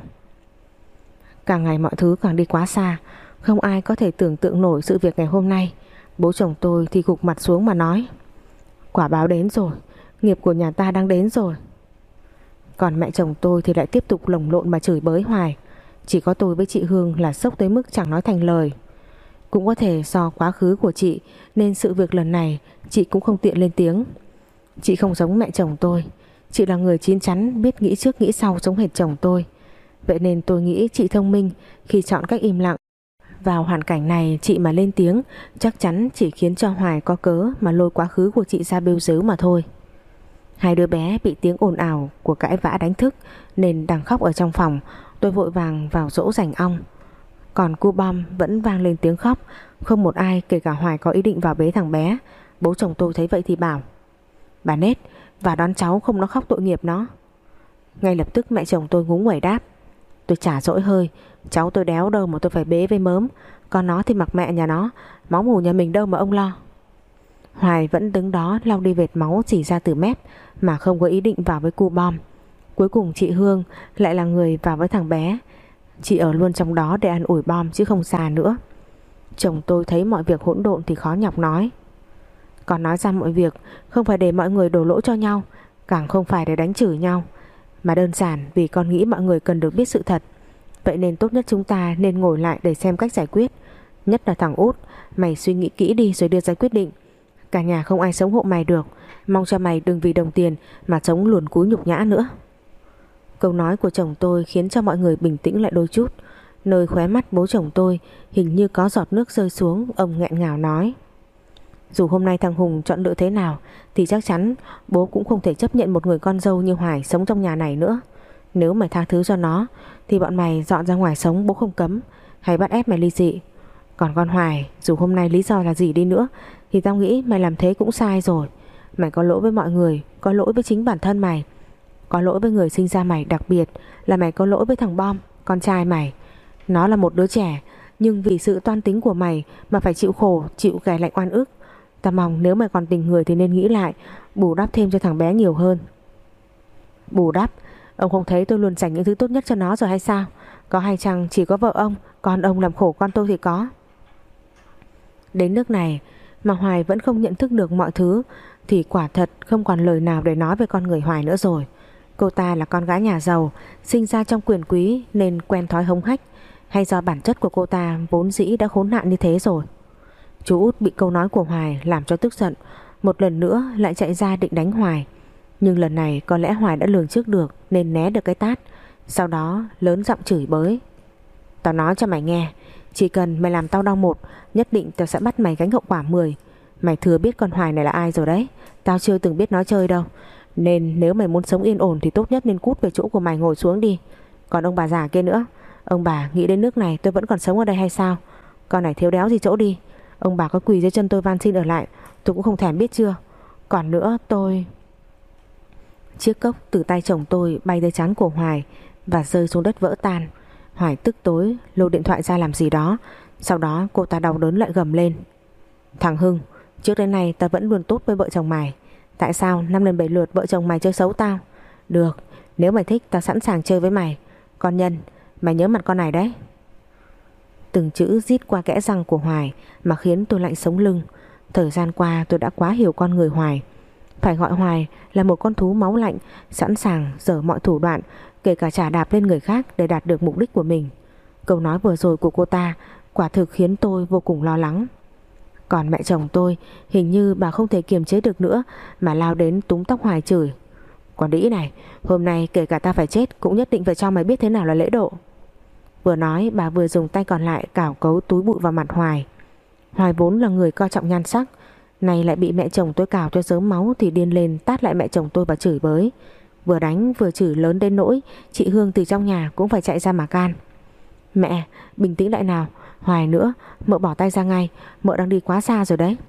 Speaker 1: Càng ngày mọi thứ càng đi quá xa. Không ai có thể tưởng tượng nổi sự việc ngày hôm nay. Bố chồng tôi thì gục mặt xuống mà nói. Quả báo đến rồi, nghiệp của nhà ta đang đến rồi. Còn mẹ chồng tôi thì lại tiếp tục lồng lộn mà chửi bới hoài. Chỉ có tôi với chị Hương là sốc tới mức chẳng nói thành lời. Cũng có thể do quá khứ của chị nên sự việc lần này chị cũng không tiện lên tiếng. Chị không giống mẹ chồng tôi. Chị là người chín chắn, biết nghĩ trước nghĩ sau giống hệt chồng tôi. Vậy nên tôi nghĩ chị thông minh khi chọn cách im lặng. Vào hoàn cảnh này chị mà lên tiếng chắc chắn chỉ khiến cho Hoài có cớ mà lôi quá khứ của chị ra bêu dếu mà thôi. Hai đứa bé bị tiếng ồn ào của cãi vã đánh thức nên đang khóc ở trong phòng. Tôi vội vàng vào dỗ dành ong. Còn cu bom vẫn vang lên tiếng khóc. Không một ai kể cả Hoài có ý định vào bế thằng bé. Bố chồng tôi thấy vậy thì bảo: Bà Nết vào đón cháu, không nó khóc tội nghiệp nó. Ngay lập tức mẹ chồng tôi ngúng nguẩy đáp: Tôi chả dỗi hơi, cháu tôi đéo đâu mà tôi phải bế với mớm. Còn nó thì mặc mẹ nhà nó, máu mủ nhà mình đâu mà ông lo. Hoài vẫn đứng đó lau đi vệt máu chỉ ra từ mép mà không có ý định vào với cu bom. Cuối cùng chị Hương lại là người vào với thằng bé. Chị ở luôn trong đó để ăn ủi bom chứ không xa nữa. Chồng tôi thấy mọi việc hỗn độn thì khó nhọc nói: Còn nói ra mọi việc không phải để mọi người đổ lỗi cho nhau, càng không phải để đánh chửi nhau, mà đơn giản vì con nghĩ mọi người cần được biết sự thật. Vậy nên tốt nhất chúng ta nên ngồi lại để xem cách giải quyết. Nhất là thằng út, mày suy nghĩ kỹ đi rồi đưa ra quyết định. Cả nhà không ai sống hộ mày được. Mong cho mày đừng vì đồng tiền mà sống luồn cúi nhục nhã nữa. Câu nói của chồng tôi khiến cho mọi người bình tĩnh lại đôi chút. Nơi khóe mắt bố chồng tôi hình như có giọt nước rơi xuống. Ông nghẹn ngào nói: Dù hôm nay thằng Hùng chọn lựa thế nào thì chắc chắn bố cũng không thể chấp nhận một người con dâu như Hoài sống trong nhà này nữa. Nếu mày tha thứ cho nó thì bọn mày dọn ra ngoài sống, bố không cấm hay bắt ép mày ly dị. Còn con Hoài, dù hôm nay lý do là gì đi nữa thì tao nghĩ mày làm thế cũng sai rồi. Mày có lỗi với mọi người, có lỗi với chính bản thân mày, có lỗi với người sinh ra mày, đặc biệt là mày có lỗi với thằng Bom, con trai mày. Nó là một đứa trẻ, nhưng vì sự toan tính của mày mà phải chịu khổ, chịu gài lạnh oan ức. Tao mong nếu mày còn tình người thì nên nghĩ lại, bù đắp thêm cho thằng bé nhiều hơn. Bù đắp? Ông không thấy tôi luôn dành những thứ tốt nhất cho nó rồi hay sao? Có hay chăng chỉ có vợ ông, con ông làm khổ con tôi thì có. Đến nước này mà Hoài vẫn không nhận thức được mọi thứ thì quả thật không còn lời nào để nói về con người Hoài nữa rồi. Cô ta là con gái nhà giàu, sinh ra trong quyền quý nên quen thói hống hách, hay do bản chất của cô ta vốn dĩ đã khốn nạn như thế rồi. Chú út bị câu nói của Hoài làm cho tức giận, một lần nữa lại chạy ra định đánh Hoài. Nhưng lần này có lẽ Hoài đã lường trước được nên né được cái tát. Sau đó lớn giọng chửi bới: Tao nói cho mày nghe, chỉ cần mày làm tao đau một, nhất định tao sẽ bắt mày gánh hậu quả mười. Mày thừa biết con Hoài này là ai rồi đấy. Tao chưa từng biết nó chơi đâu. Nên nếu mày muốn sống yên ổn thì tốt nhất nên cút về chỗ của mày ngồi xuống đi. Còn ông bà già kia nữa, ông bà nghĩ đến nước này tôi vẫn còn sống ở đây hay sao? Con này thiếu đéo gì chỗ đi. Ông bà có quỳ dưới chân tôi van xin ở lại tôi cũng không thèm biết chưa. Còn nữa tôi... Chiếc cốc từ tay chồng tôi bay tới trán của Hoài và rơi xuống đất vỡ tan. Hoài tức tối lôi điện thoại ra làm gì đó. Sau đó cô ta đau đớn lại gầm lên: Thằng Hưng, trước đến nay ta vẫn luôn tốt với vợ chồng mày. Tại sao năm lần bảy lượt vợ chồng mày chơi xấu tao? Được, nếu mày thích tao sẵn sàng chơi với mày. Con Nhân, mày nhớ mặt con này đấy. Từng chữ rít qua kẽ răng của Hoài mà khiến tôi lạnh sống lưng. Thời gian qua tôi đã quá hiểu con người Hoài. Phải gọi Hoài là một con thú máu lạnh, sẵn sàng dở mọi thủ đoạn, kể cả chà đạp lên người khác để đạt được mục đích của mình. Câu nói vừa rồi của cô ta quả thực khiến tôi vô cùng lo lắng. Còn mẹ chồng tôi, hình như bà không thể kiềm chế được nữa mà lao đến túm tóc Hoài chửi: Còn đĩ này, hôm nay kể cả ta phải chết cũng nhất định phải cho mày biết thế nào là lễ độ. Vừa nói bà vừa dùng tay còn lại cào cấu túi bụi vào mặt Hoài. Hoài vốn là người coi trọng nhan sắc, này lại bị mẹ chồng tôi cào cho rớm máu thì điên lên tát lại mẹ chồng tôi và chửi bới. Vừa đánh vừa chửi lớn đến nỗi chị Hương từ trong nhà cũng phải chạy ra mà can. Mẹ, bình tĩnh lại nào, Hoài nữa, mợ bỏ tay ra ngay, mợ đang đi quá xa rồi đấy.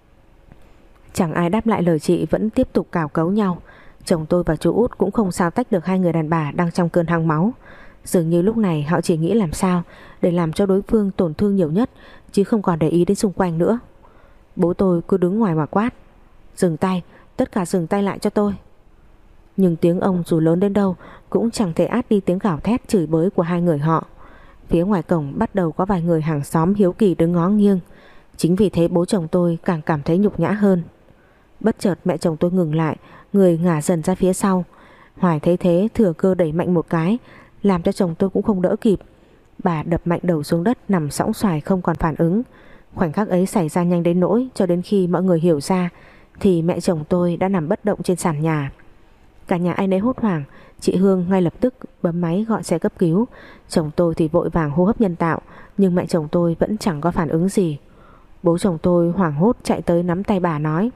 Speaker 1: Chẳng ai đáp lại lời chị, vẫn tiếp tục cào cấu nhau. Chồng tôi và chú Út cũng không sao tách được hai người đàn bà đang trong cơn hăng máu. Dường như lúc này họ chỉ nghĩ làm sao để làm cho đối phương tổn thương nhiều nhất, chứ không còn để ý đến xung quanh nữa. Bố tôi cứ đứng ngoài mà quát: dừng tay, tất cả dừng tay lại cho tôi. Nhưng tiếng ông dù lớn đến đâu cũng chẳng thể át đi tiếng gào thét chửi bới của hai người họ. Phía ngoài cổng bắt đầu có vài người hàng xóm hiếu kỳ đứng ngó nghiêng. Chính vì thế bố chồng tôi càng cảm thấy nhục nhã hơn. Bất chợt mẹ chồng tôi ngừng lại, người ngả dần ra phía sau. Hoài thấy thế thừa cơ đẩy mạnh một cái, làm cho chồng tôi cũng không đỡ kịp. Bà đập mạnh đầu xuống đất nằm sõng xoài không còn phản ứng. Khoảnh khắc ấy xảy ra nhanh đến nỗi cho đến khi mọi người hiểu ra thì mẹ chồng tôi đã nằm bất động trên sàn nhà. Cả nhà ai nấy hốt hoảng. Chị Hương ngay lập tức bấm máy gọi xe cấp cứu. Chồng tôi thì vội vàng hô hấp nhân tạo, nhưng mẹ chồng tôi vẫn chẳng có phản ứng gì. Bố chồng tôi hoảng hốt chạy tới nắm tay bà nói: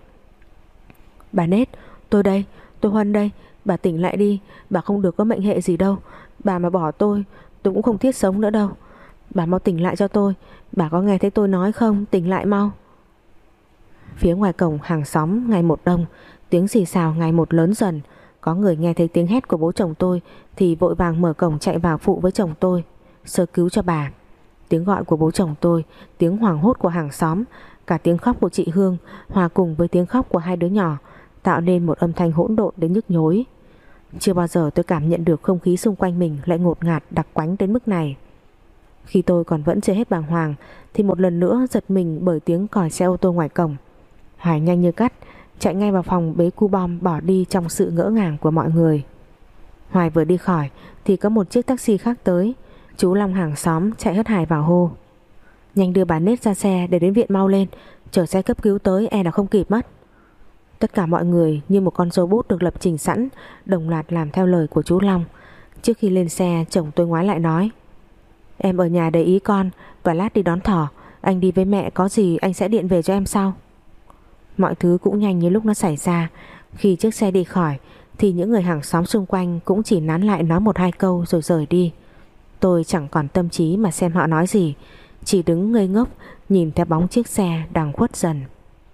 Speaker 1: bà Nết, tôi đây, tôi Huân đây, bà tỉnh lại đi, bà không được có mệnh hệ gì đâu. Bà mà bỏ tôi, tôi cũng không thiết sống nữa đâu. Bà mau tỉnh lại cho tôi, bà có nghe thấy tôi nói không, tỉnh lại mau. Phía ngoài cổng hàng xóm ngày một đông, tiếng xì xào ngày một lớn dần. Có người nghe thấy tiếng hét của bố chồng tôi thì vội vàng mở cổng chạy vào phụ với chồng tôi, sơ cứu cho bà. Tiếng gọi của bố chồng tôi, tiếng hoảng hốt của hàng xóm, cả tiếng khóc của chị Hương hòa cùng với tiếng khóc của hai đứa nhỏ tạo nên một âm thanh hỗn độn đến nhức nhối. Chưa bao giờ tôi cảm nhận được không khí xung quanh mình lại ngột ngạt đặc quánh đến mức này. Khi tôi còn vẫn chưa hết bàng hoàng thì một lần nữa giật mình bởi tiếng còi xe ô tô ngoài cổng. Hoài nhanh như cắt chạy ngay vào phòng bế cu bom bỏ đi trong sự ngỡ ngàng của mọi người. Hoài vừa đi khỏi thì có một chiếc taxi khác tới. Chú Long hàng xóm chạy hớt hải vào hô: nhanh đưa bà Nết ra xe để đến viện mau lên, chờ xe cấp cứu tới e là không kịp mất. Tất cả mọi người như một con robot được lập trình sẵn, đồng loạt làm theo lời của chú Long. Trước khi lên xe, chồng tôi ngoái lại nói: em ở nhà để ý con, và lát đi đón Thỏ, anh đi với mẹ, có gì anh sẽ điện về cho em sau. Mọi thứ cũng nhanh như lúc nó xảy ra. Khi chiếc xe đi khỏi thì những người hàng xóm xung quanh cũng chỉ nán lại nói một hai câu rồi rời đi. Tôi chẳng còn tâm trí mà xem họ nói gì, chỉ đứng ngây ngốc nhìn theo bóng chiếc xe đang khuất dần.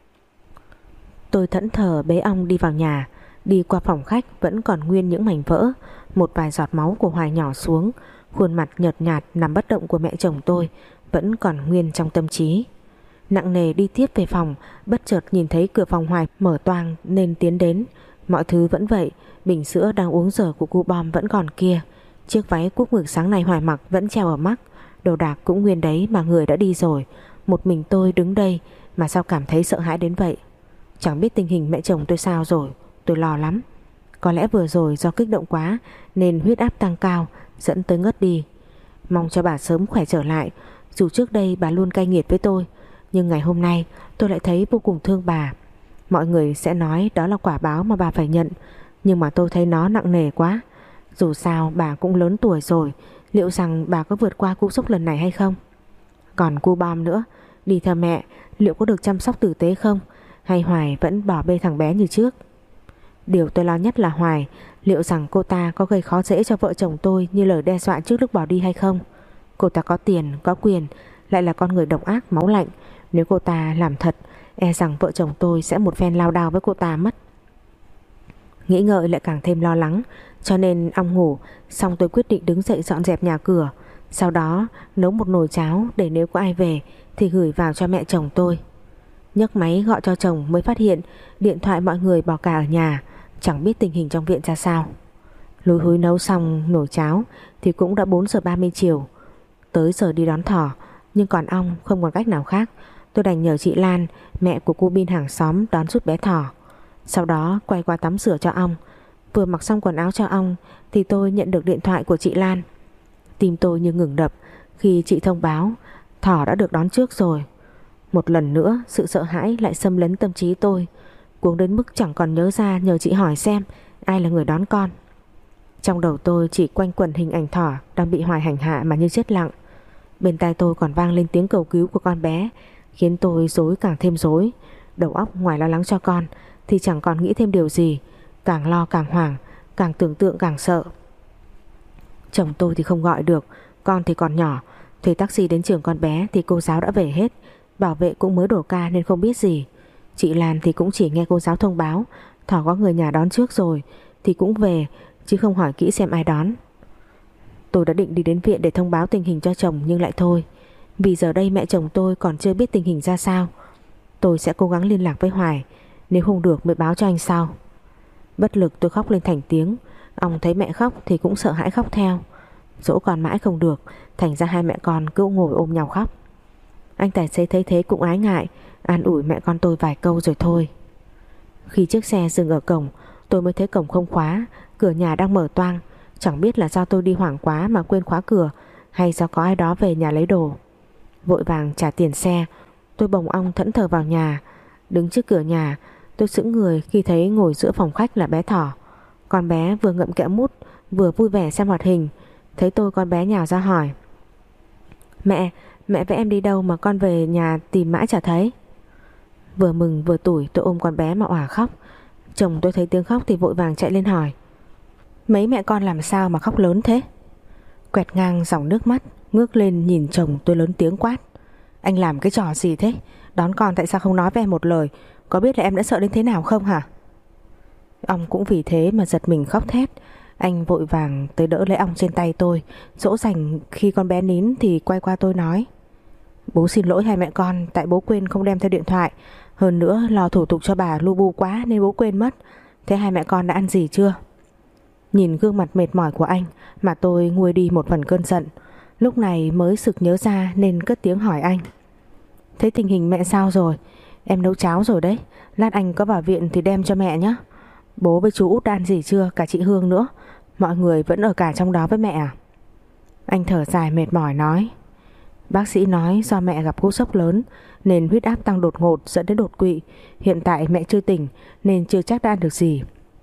Speaker 1: Tôi thẫn thờ bế ong đi vào nhà. Đi qua phòng khách vẫn còn nguyên những mảnh vỡ, một vài giọt máu của Hoài nhỏ xuống. Khuôn mặt nhợt nhạt nằm bất động của mẹ chồng tôi vẫn còn nguyên trong tâm trí. Nặng nề đi tiếp về phòng, bất chợt nhìn thấy cửa phòng Hoài mở toang nên tiến đến. Mọi thứ vẫn vậy, bình sữa đang uống dở của cu bom vẫn còn kia, chiếc váy cúc ngực sáng nay Hoài mặc vẫn treo ở mắt, đồ đạc cũng nguyên đấy mà người đã đi rồi. Một mình tôi đứng đây mà sao cảm thấy sợ hãi đến vậy. Chẳng biết tình hình mẹ chồng tôi sao rồi, tôi lo lắm. Có lẽ vừa rồi do kích động quá nên huyết áp tăng cao dẫn tới ngất đi. Mong cho bà sớm khỏe trở lại. Dù trước đây bà luôn cay nghiệt với tôi, nhưng ngày hôm nay tôi lại thấy vô cùng thương bà. Mọi người sẽ nói đó là quả báo mà bà phải nhận, nhưng mà tôi thấy nó nặng nề quá. Dù sao bà cũng lớn tuổi rồi, liệu rằng bà có vượt qua cú sốc lần này hay không? Còn cu bom nữa, đi theo mẹ liệu có được chăm sóc tử tế không, hay Hoài vẫn bỏ bê thằng bé như trước? Điều tôi lo nhất là Hoài, liệu rằng cô ta có gây khó dễ cho vợ chồng tôi như lời đe dọa trước lúc bỏ đi hay không? Cô ta có tiền, có quyền, lại là con người độc ác máu lạnh. Nếu cô ta làm thật, e rằng vợ chồng tôi sẽ một phen lao đao với cô ta mất. Nghĩ ngợi lại càng thêm lo lắng, cho nên ong ngủ xong tôi quyết định đứng dậy dọn dẹp nhà cửa. Sau đó nấu một nồi cháo để nếu có ai về thì gửi vào cho mẹ chồng tôi. Nhấc máy gọi cho chồng mới phát hiện điện thoại mọi người bỏ cả ở nhà, chẳng biết tình hình trong viện ra sao. Lúi húi nấu xong nồi cháo thì cũng đã bốn giờ ba mươi chiều, tới giờ đi đón Thỏ. Nhưng còn ong không còn cách nào khác, tôi đành nhờ chị Lan, mẹ của cô Bin hàng xóm đón giúp bé Thỏ. Sau đó quay qua tắm rửa cho ong. Vừa mặc xong quần áo cho ong thì tôi nhận được điện thoại của chị Lan. Tim tôi như ngừng đập khi chị thông báo Thỏ đã được đón trước rồi. Một lần nữa sự sợ hãi lại xâm lấn tâm trí tôi, cuống đến mức chẳng còn nhớ ra nhờ chị hỏi xem ai là người đón con. Trong đầu tôi chỉ quanh quẩn hình ảnh Thỏ đang bị Hoài hành hạ mà như chết lặng. Bên tai tôi còn vang lên tiếng cầu cứu của con bé, khiến tôi rối càng thêm rối. Đầu óc ngoài lo lắng cho con thì chẳng còn nghĩ thêm điều gì, càng lo càng hoảng, càng tưởng tượng càng sợ. Chồng tôi thì không gọi được, con thì còn nhỏ. Thuê taxi đến trường con bé thì cô giáo đã về hết, bảo vệ cũng mới đổ ca nên không biết gì. Chị Lan thì cũng chỉ nghe cô giáo thông báo Thỏ có người nhà đón trước rồi thì cũng về, chứ không hỏi kỹ xem ai đón. Tôi đã định đi đến viện để thông báo tình hình cho chồng nhưng lại thôi, vì giờ đây mẹ chồng tôi còn chưa biết tình hình ra sao. Tôi sẽ cố gắng liên lạc với Hoài, nếu không được mới báo cho anh sau. Bất lực tôi khóc lên thành tiếng. Ông thấy mẹ khóc thì cũng sợ hãi khóc theo. Dỗ con mãi không được, thành ra hai mẹ con cứ ngồi ôm nhau khóc. Anh tài xế thấy thế cũng ái ngại, an ủi mẹ con tôi vài câu rồi thôi. Khi chiếc xe dừng ở cổng, tôi mới thấy cổng không khóa, cửa nhà đang mở toang. Chẳng biết là do tôi đi hoảng quá mà quên khóa cửa, hay do có ai đó về nhà lấy đồ. Vội vàng trả tiền xe, tôi bồng ong thẫn thờ vào nhà. Đứng trước cửa nhà, tôi sững người khi thấy ngồi giữa phòng khách là bé Thỏ. Con bé vừa ngậm kẹo mút vừa vui vẻ xem hoạt hình. Thấy tôi, con bé nhào ra hỏi: Mẹ, mẹ với em đi đâu mà con về nhà tìm mãi chả thấy? Vừa mừng vừa tủi tôi ôm con bé mà òa khóc. Chồng tôi thấy tiếng khóc thì vội vàng chạy lên hỏi: Mấy mẹ con làm sao mà khóc lớn thế? Quẹt ngang dòng nước mắt, ngước lên nhìn chồng tôi lớn tiếng quát: Anh làm cái trò gì thế? Đón con tại sao không nói với em một lời? Có biết là em đã sợ đến thế nào không hả? Ông cũng vì thế mà giật mình khóc thét. Anh vội vàng tới đỡ lấy ong trên tay tôi, dỗ dành. Khi con bé nín thì quay qua tôi nói: Bố xin lỗi hai mẹ con, tại bố quên không đem theo điện thoại. Hơn nữa lo thủ tục cho bà lu bu quá nên bố quên mất. Thế hai mẹ con đã ăn gì chưa? Nhìn gương mặt mệt mỏi của anh mà tôi nguôi đi một phần cơn giận. Lúc này mới sực nhớ ra nên cất tiếng hỏi anh: Thế tình hình mẹ sao rồi? Em nấu cháo rồi đấy, lát anh có vào viện thì đem cho mẹ nhé. Bố với chú Út đã ăn gì chưa? Cả chị Hương nữa. Mọi người vẫn ở cả trong đó với mẹ à? Anh thở dài mệt mỏi nói: Bác sĩ nói do mẹ gặp cú sốc lớn nên huyết áp tăng đột ngột dẫn đến đột quỵ. Hiện tại mẹ chưa tỉnh nên chưa chắc đã ăn được gì.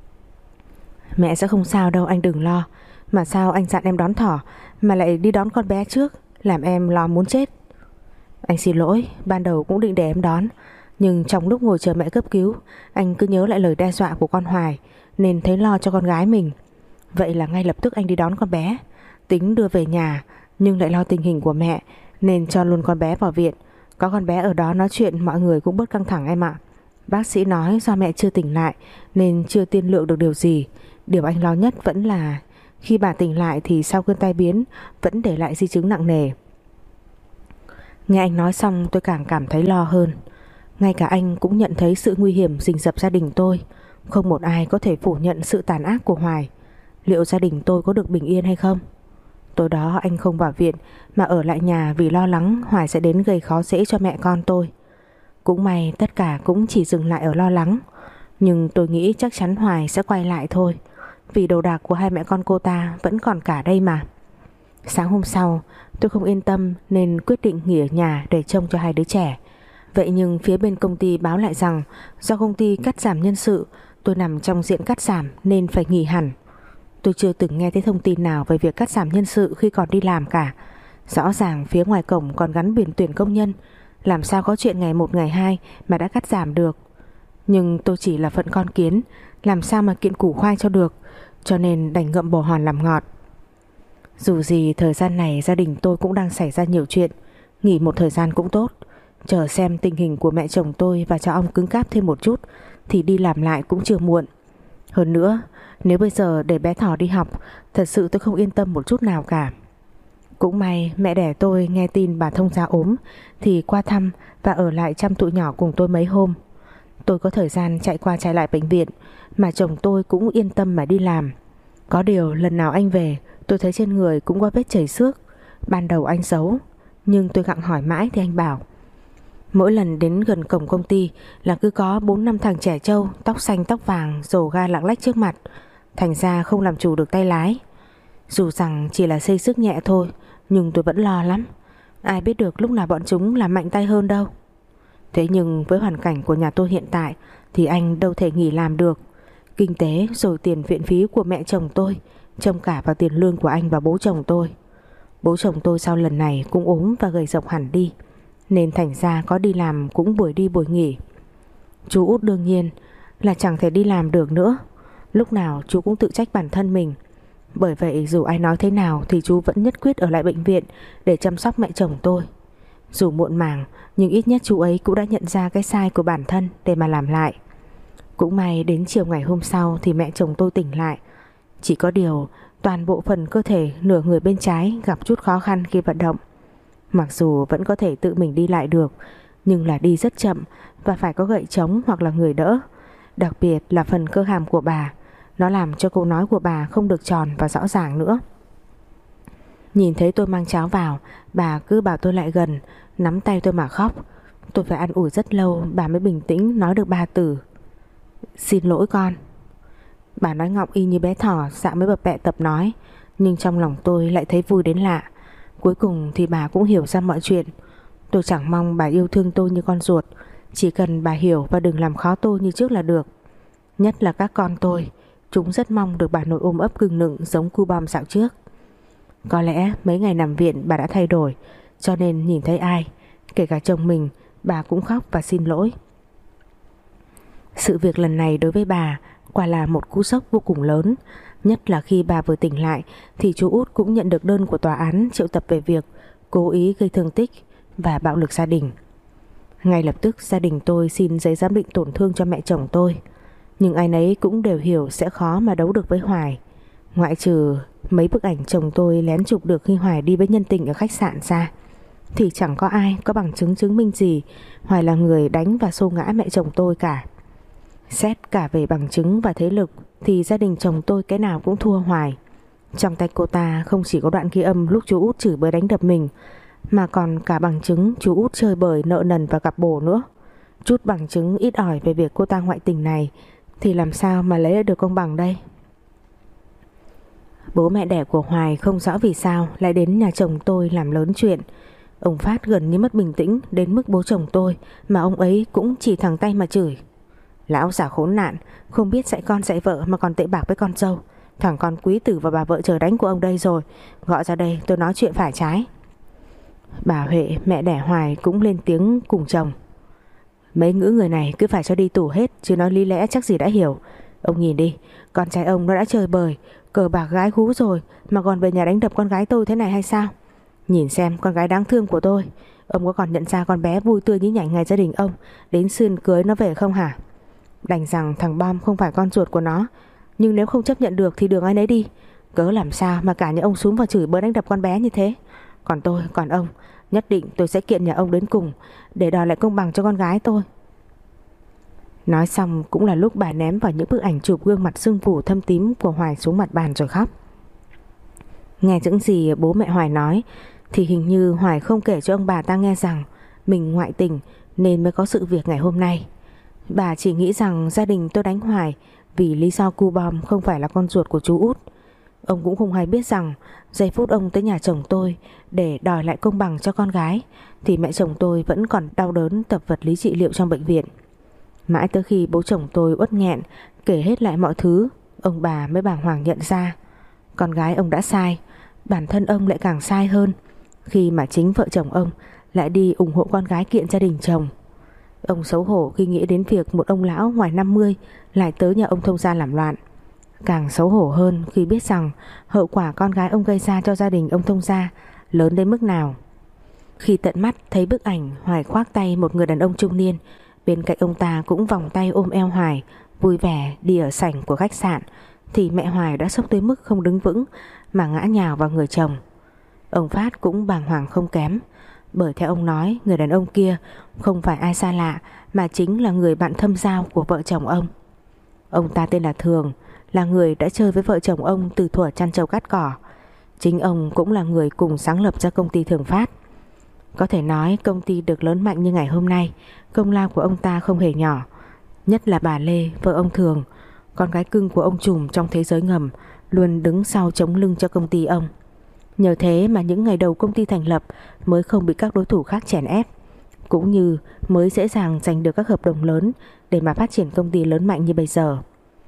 Speaker 1: Mẹ sẽ không sao đâu, anh đừng lo. Mà sao anh dặn em đón Thỏ mà lại đi đón con bé trước, làm em lo muốn chết. Anh xin lỗi, ban đầu cũng định để em đón, nhưng trong lúc ngồi chờ mẹ cấp cứu, anh cứ nhớ lại lời đe dọa của con Hoài nên thấy lo cho con gái mình. Vậy là ngay lập tức anh đi đón con bé, tính đưa về nhà, nhưng lại lo tình hình của mẹ nên cho luôn con bé vào viện. Có con bé ở đó nói chuyện mọi người cũng bớt căng thẳng em ạ. Bác sĩ nói do mẹ chưa tỉnh lại nên chưa tiên lượng được điều gì. Điều anh lo nhất vẫn là khi bà tỉnh lại thì sau cơn tai biến vẫn để lại di chứng nặng nề. Nghe anh nói xong tôi càng cảm thấy lo hơn. Ngay cả anh cũng nhận thấy sự nguy hiểm rình rập gia đình tôi. Không một ai có thể phủ nhận sự tàn ác của Hoài. Liệu gia đình tôi có được bình yên hay không? Tối đó anh không vào viện mà ở lại nhà vì lo lắng Hoài sẽ đến gây khó dễ cho mẹ con tôi. Cũng may tất cả cũng chỉ dừng lại ở lo lắng. Nhưng tôi nghĩ chắc chắn Hoài sẽ quay lại thôi, vì đồ đạc của hai mẹ con cô ta vẫn còn cả đây mà. Sáng hôm sau tôi không yên tâm nên quyết định nghỉ ở nhà để trông cho hai đứa trẻ. Vậy nhưng phía bên công ty báo lại rằng do công ty cắt giảm nhân sự, tôi nằm trong diện cắt giảm nên phải nghỉ hẳn. Tôi chưa từng nghe thấy thông tin nào về việc cắt giảm nhân sự khi còn đi làm cả. Rõ ràng phía ngoài cổng còn gắn biển tuyển công nhân, làm sao có chuyện ngày một ngày hai mà đã cắt giảm được. Nhưng tôi chỉ là phận con kiến, làm sao mà kiện củ khoai cho được, cho nên đành ngậm bồ hòn làm ngọt. Dù gì thời gian này gia đình tôi cũng đang xảy ra nhiều chuyện, nghỉ một thời gian cũng tốt. Chờ xem tình hình của mẹ chồng tôi và cho ong cứng cáp thêm một chút thì đi làm lại cũng chưa muộn. Hơn nữa, nếu bây giờ để bé Thỏ đi học, thật sự tôi không yên tâm một chút nào cả. Cũng may mẹ đẻ tôi nghe tin bà thông gia ốm thì qua thăm và ở lại chăm tụi nhỏ cùng tôi mấy hôm. Tôi có thời gian chạy qua chạy lại bệnh viện, mà chồng tôi cũng yên tâm mà đi làm. Có điều lần nào anh về tôi thấy trên người cũng có vết chảy xước. Ban đầu anh giấu, nhưng tôi gặng hỏi mãi thì anh bảo mỗi lần đến gần cổng công ty là cứ có bốn năm thằng trẻ trâu, tóc xanh tóc vàng rồ ga lạng lách trước mặt, thành ra không làm chủ được tay lái. Dù rằng chỉ là xây xước nhẹ thôi, nhưng tôi vẫn lo lắm. Ai biết được lúc nào bọn chúng làm mạnh tay hơn đâu. Thế nhưng với hoàn cảnh của nhà tôi hiện tại thì anh đâu thể nghỉ làm được. kinh tế rồi tiền viện phí của mẹ chồng tôi, trông cả vào tiền lương của anh và bố chồng tôi. Bố chồng tôi sau lần này cũng ốm và gầy rộc hẳn đi, nên thành ra có đi làm cũng buổi đi buổi nghỉ. Chú út đương nhiên là chẳng thể đi làm được nữa. Lúc nào chú cũng tự trách bản thân mình. Bởi vậy dù ai nói thế nào thì chú vẫn nhất quyết ở lại bệnh viện để chăm sóc mẹ chồng tôi. Dù muộn màng, nhưng ít nhất chú ấy cũng đã nhận ra cái sai của bản thân để mà làm lại. Cũng may đến chiều ngày hôm sau thì mẹ chồng tôi tỉnh lại. Chỉ có điều toàn bộ phần cơ thể nửa người bên trái gặp chút khó khăn khi vận động. Mặc dù vẫn có thể tự mình đi lại được, nhưng là đi rất chậm và phải có gậy chống hoặc là người đỡ. Đặc biệt là phần cơ hàm của bà, nó làm cho câu nói của bà không được tròn và rõ ràng nữa. Nhìn thấy tôi mang cháo vào, bà cứ bảo tôi lại gần, nắm tay tôi mà khóc. Tôi phải an ủi rất lâu bà mới bình tĩnh nói được ba từ: xin lỗi con. Bà nói ngọng y như bé thỏ, dạ mới bập bẹ tập nói. Nhưng trong lòng tôi lại thấy vui đến lạ. Cuối cùng thì bà cũng hiểu ra mọi chuyện. Tôi chẳng mong bà yêu thương tôi như con ruột, chỉ cần bà hiểu và đừng làm khó tôi như trước là được. Nhất là các con tôi, chúng rất mong được bà nội ôm ấp cưng nựng giống cu bom dạo trước. Có lẽ mấy ngày nằm viện bà đã thay đổi, cho nên nhìn thấy ai, kể cả chồng mình, bà cũng khóc và xin lỗi. Sự việc lần này đối với bà quả là một cú sốc vô cùng lớn. Nhất là khi bà vừa tỉnh lại thì chú út cũng nhận được đơn của tòa án triệu tập về việc cố ý gây thương tích và bạo lực gia đình. Ngay lập tức gia đình tôi xin giấy giám định tổn thương cho mẹ chồng tôi. Nhưng ai nấy cũng đều hiểu sẽ khó mà đấu được với Hoài. Ngoại trừ mấy bức ảnh chồng tôi lén chụp được khi Hoài đi với nhân tình ở khách sạn ra, thì chẳng có ai có bằng chứng chứng minh gì Hoài là người đánh và xô ngã mẹ chồng tôi cả. Xét cả về bằng chứng và thế lực thì gia đình chồng tôi cái nào cũng thua Hoài. Trong tay cô ta không chỉ có đoạn ghi âm lúc chú út chửi bới đánh đập mình, mà còn cả bằng chứng chú út chơi bời nợ nần và gặp bồ nữa. Chút bằng chứng ít ỏi về việc cô ta ngoại tình này thì làm sao mà lấy được công bằng đây? Bố mẹ đẻ của Hoài không rõ vì sao lại đến nhà chồng tôi làm lớn chuyện. Ông Phát gần như mất bình tĩnh đến mức bố chồng tôi mà ông ấy cũng chỉ thẳng tay mà chửi: lão già khốn nạn, không biết dạy con dạy vợ mà còn tệ bạc với con dâu. Thằng con quý tử và bà vợ chờ đánh của ông đây rồi, gọi ra đây tôi nói chuyện phải trái. Bà Huệ, mẹ đẻ Hoài, cũng lên tiếng cùng chồng: mấy ngữ người này cứ phải cho đi tù hết, chứ nói lý lẽ chắc gì đã hiểu. Ông nhìn đi, con trai ông nó đã chơi bời cờ bạc gái gú rồi mà còn về nhà đánh đập con gái tôi thế này hay sao? Nhìn xem con gái đáng thương của tôi, ông có còn nhận ra con bé vui tươi như nhảnh ngày gia đình ông đến xuyên cưới nó về không hả? Đành rằng thằng Bom không phải con ruột của nó, nhưng nếu không chấp nhận được thì đường ai nấy đi. Cớ làm sao mà cả nhà ông xúm vào chửi bới đánh đập con bé như thế. Còn tôi, còn ông, nhất định tôi sẽ kiện nhà ông đến cùng để đòi lại công bằng cho con gái tôi. Nói xong cũng là lúc bà ném vào những bức ảnh chụp gương mặt sưng phù thâm tím của Hoài xuống mặt bàn rồi khóc. Nghe những gì bố mẹ Hoài nói thì hình như Hoài không kể cho ông bà ta nghe rằng mình ngoại tình nên mới có sự việc ngày hôm nay. Bà chỉ nghĩ rằng gia đình tôi đánh Hoài vì lý do cu bom không phải là con ruột của chú út. Ông cũng không hay biết rằng giây phút ông tới nhà chồng tôi để đòi lại công bằng cho con gái thì mẹ chồng tôi vẫn còn đau đớn tập vật lý trị liệu trong bệnh viện. Mãi tới khi bố chồng tôi uất nghẹn kể hết lại mọi thứ, ông bà mới bàng hoàng nhận ra con gái ông đã sai. Bản thân ông lại càng sai hơn khi mà chính vợ chồng ông lại đi ủng hộ con gái kiện gia đình chồng. Ông xấu hổ khi nghĩ đến việc một ông lão ngoài năm mươi lại tới nhà ông thông gia làm loạn. Càng xấu hổ hơn khi biết rằng hậu quả con gái ông gây ra cho gia đình ông thông gia lớn đến mức nào. Khi tận mắt thấy bức ảnh Hoài khoác tay một người đàn ông trung niên, bên cạnh ông ta cũng vòng tay ôm eo Hoài, vui vẻ đi ở sảnh của khách sạn, thì mẹ Hoài đã sốc tới mức không đứng vững mà ngã nhào vào người chồng. Ông Phát cũng bàng hoàng không kém, bởi theo ông nói người đàn ông kia không phải ai xa lạ mà chính là người bạn thâm giao của vợ chồng ông. Ông ta tên là Thường, là người đã chơi với vợ chồng ông từ thuở chăn trâu cắt cỏ. Chính ông cũng là người cùng sáng lập ra công ty Thường Phát. Có thể nói công ty được lớn mạnh như ngày hôm nay, công lao của ông ta không hề nhỏ. Nhất là bà Lê, vợ ông Thường, con gái cưng của ông trùm trong thế giới ngầm, luôn đứng sau chống lưng cho công ty ông. Nhờ thế mà những ngày đầu công ty thành lập mới không bị các đối thủ khác chèn ép, cũng như mới dễ dàng giành được các hợp đồng lớn để mà phát triển công ty lớn mạnh như bây giờ.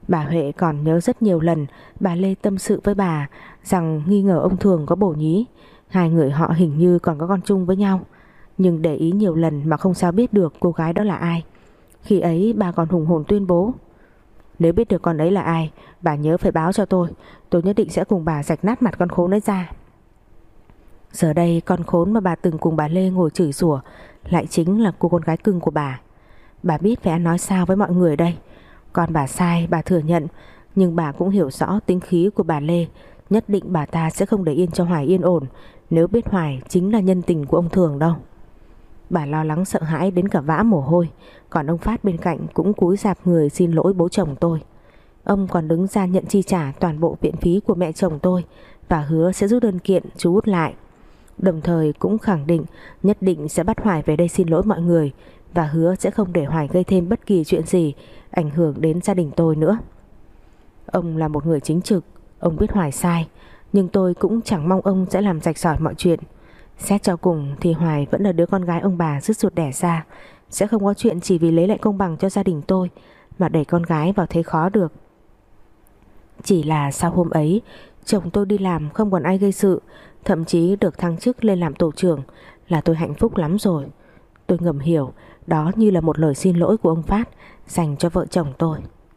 Speaker 1: Bà Huệ còn nhớ rất nhiều lần bà Lê tâm sự với bà rằng nghi ngờ ông Thường có bổ nhí. Hai người họ hình như còn có con chung với nhau, nhưng để ý nhiều lần mà không sao biết được cô gái đó là ai. Khi ấy bà còn hùng hồn tuyên bố: nếu biết được con ấy là ai, bà nhớ phải báo cho tôi. Tôi nhất định sẽ cùng bà rạch nát mặt con khốn ấy ra. Giờ đây con khốn mà bà từng cùng bà Lê ngồi chửi rủa lại chính là cô con gái cưng của bà. Bà biết phải ăn nói sao với mọi người đây. Con bà sai, bà thừa nhận, nhưng bà cũng hiểu rõ tính khí của bà Lê. Nhất định bà ta sẽ không để yên cho Hoài yên ổn nếu biết Hoài chính là nhân tình của ông Thường đâu. Bà lo lắng sợ hãi đến cả vã mồ hôi. Còn ông Phát bên cạnh cũng cúi rạp người xin lỗi bố chồng tôi. Ông còn đứng ra nhận chi trả toàn bộ viện phí của mẹ chồng tôi và hứa sẽ rút đơn kiện chú Út lại. Đồng thời cũng khẳng định nhất định sẽ bắt Hoài về đây xin lỗi mọi người, và hứa sẽ không để Hoài gây thêm bất kỳ chuyện gì ảnh hưởng đến gia đình tôi nữa. Ông là một người chính trực. Ông biết Hoài sai, nhưng tôi cũng chẳng mong ông sẽ làm rạch ròi mọi chuyện. Xét cho cùng thì Hoài vẫn là đứa con gái ông bà rứt ruột đẻ ra. Sẽ không có chuyện chỉ vì lấy lại công bằng cho gia đình tôi mà đẩy con gái vào thế khó được. Chỉ là sau hôm ấy, chồng tôi đi làm không còn ai gây sự, thậm chí được thăng chức lên làm tổ trưởng, là tôi hạnh phúc lắm rồi. Tôi ngầm hiểu đó như là một lời xin lỗi của ông Phát dành cho vợ chồng tôi.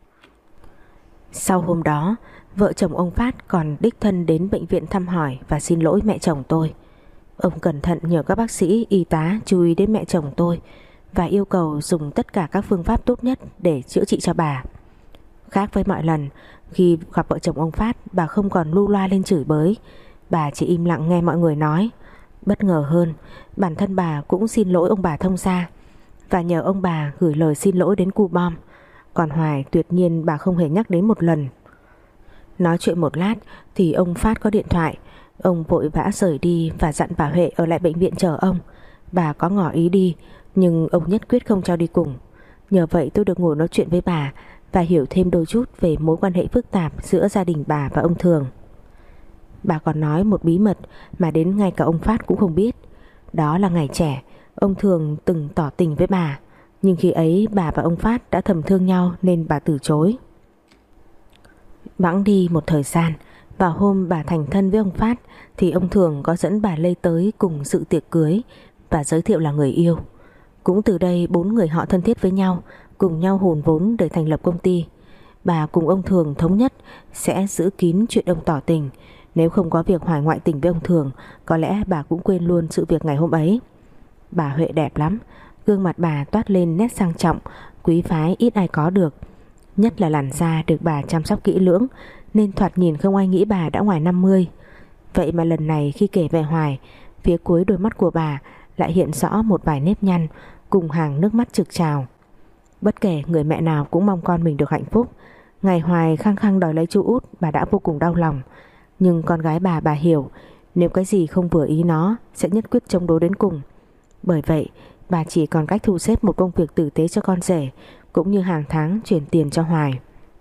Speaker 1: Sau hôm đó, vợ chồng ông Phát còn đích thân đến bệnh viện thăm hỏi và xin lỗi mẹ chồng tôi. Ông cẩn thận nhờ các bác sĩ, y tá chú ý đến mẹ chồng tôi và yêu cầu dùng tất cả các phương pháp tốt nhất để chữa trị cho bà. Khác với mọi lần, khi gặp vợ chồng ông Phát, bà không còn lu loa lên chửi bới. Bà chỉ im lặng nghe mọi người nói. Bất ngờ hơn, bản thân bà cũng xin lỗi ông bà thông gia và nhờ ông bà gửi lời xin lỗi đến cu bom. Còn Hoài tuyệt nhiên bà không hề nhắc đến một lần. Nói chuyện một lát thì ông Phát có điện thoại. Ông vội vã rời đi và dặn bà Huệ ở lại bệnh viện chờ ông. Bà có ngỏ ý đi, nhưng ông nhất quyết không cho đi cùng. Nhờ vậy tôi được ngồi nói chuyện với bà và hiểu thêm đôi chút về mối quan hệ phức tạp giữa gia đình bà và ông Thường. Bà còn nói một bí mật mà đến ngay cả ông Phát cũng không biết. Đó là ngày trẻ, ông Thường từng tỏ tình với bà, nhưng khi ấy bà và ông Phát đã thầm thương nhau nên bà từ chối. Bẵng đi một thời gian, vào hôm bà thành thân với ông Phát thì ông Thường có dẫn bà Lê tới cùng dự tiệc cưới và giới thiệu là người yêu. Cũng từ đây bốn người họ thân thiết với nhau, cùng nhau hùn vốn để thành lập công ty. Bà cùng ông Thường thống nhất sẽ giữ kín chuyện ông tỏ tình. Nếu không có việc Hoài ngoại tình với ông Thường, có lẽ bà cũng quên luôn sự việc ngày hôm ấy. Bà Huệ đẹp lắm, gương mặt bà toát lên nét sang trọng, quý phái ít ai có được. Nhất là làn da được bà chăm sóc kỹ lưỡng, nên thoạt nhìn không ai nghĩ bà đã ngoài năm mươi. Vậy mà lần này khi kể về Hoài, phía cuối đôi mắt của bà lại hiện rõ một vài nếp nhăn cùng hàng nước mắt trực trào. Bất kể người mẹ nào cũng mong con mình được hạnh phúc. Ngày Hoài khăng khăng đòi lấy chú Út, bà đã vô cùng đau lòng. Nhưng con gái bà bà hiểu, nếu cái gì không vừa ý nó sẽ nhất quyết chống đối đến cùng. Bởi vậy bà chỉ còn cách thu xếp một công việc tử tế cho con rể, cũng như hàng tháng chuyển tiền cho Hoài.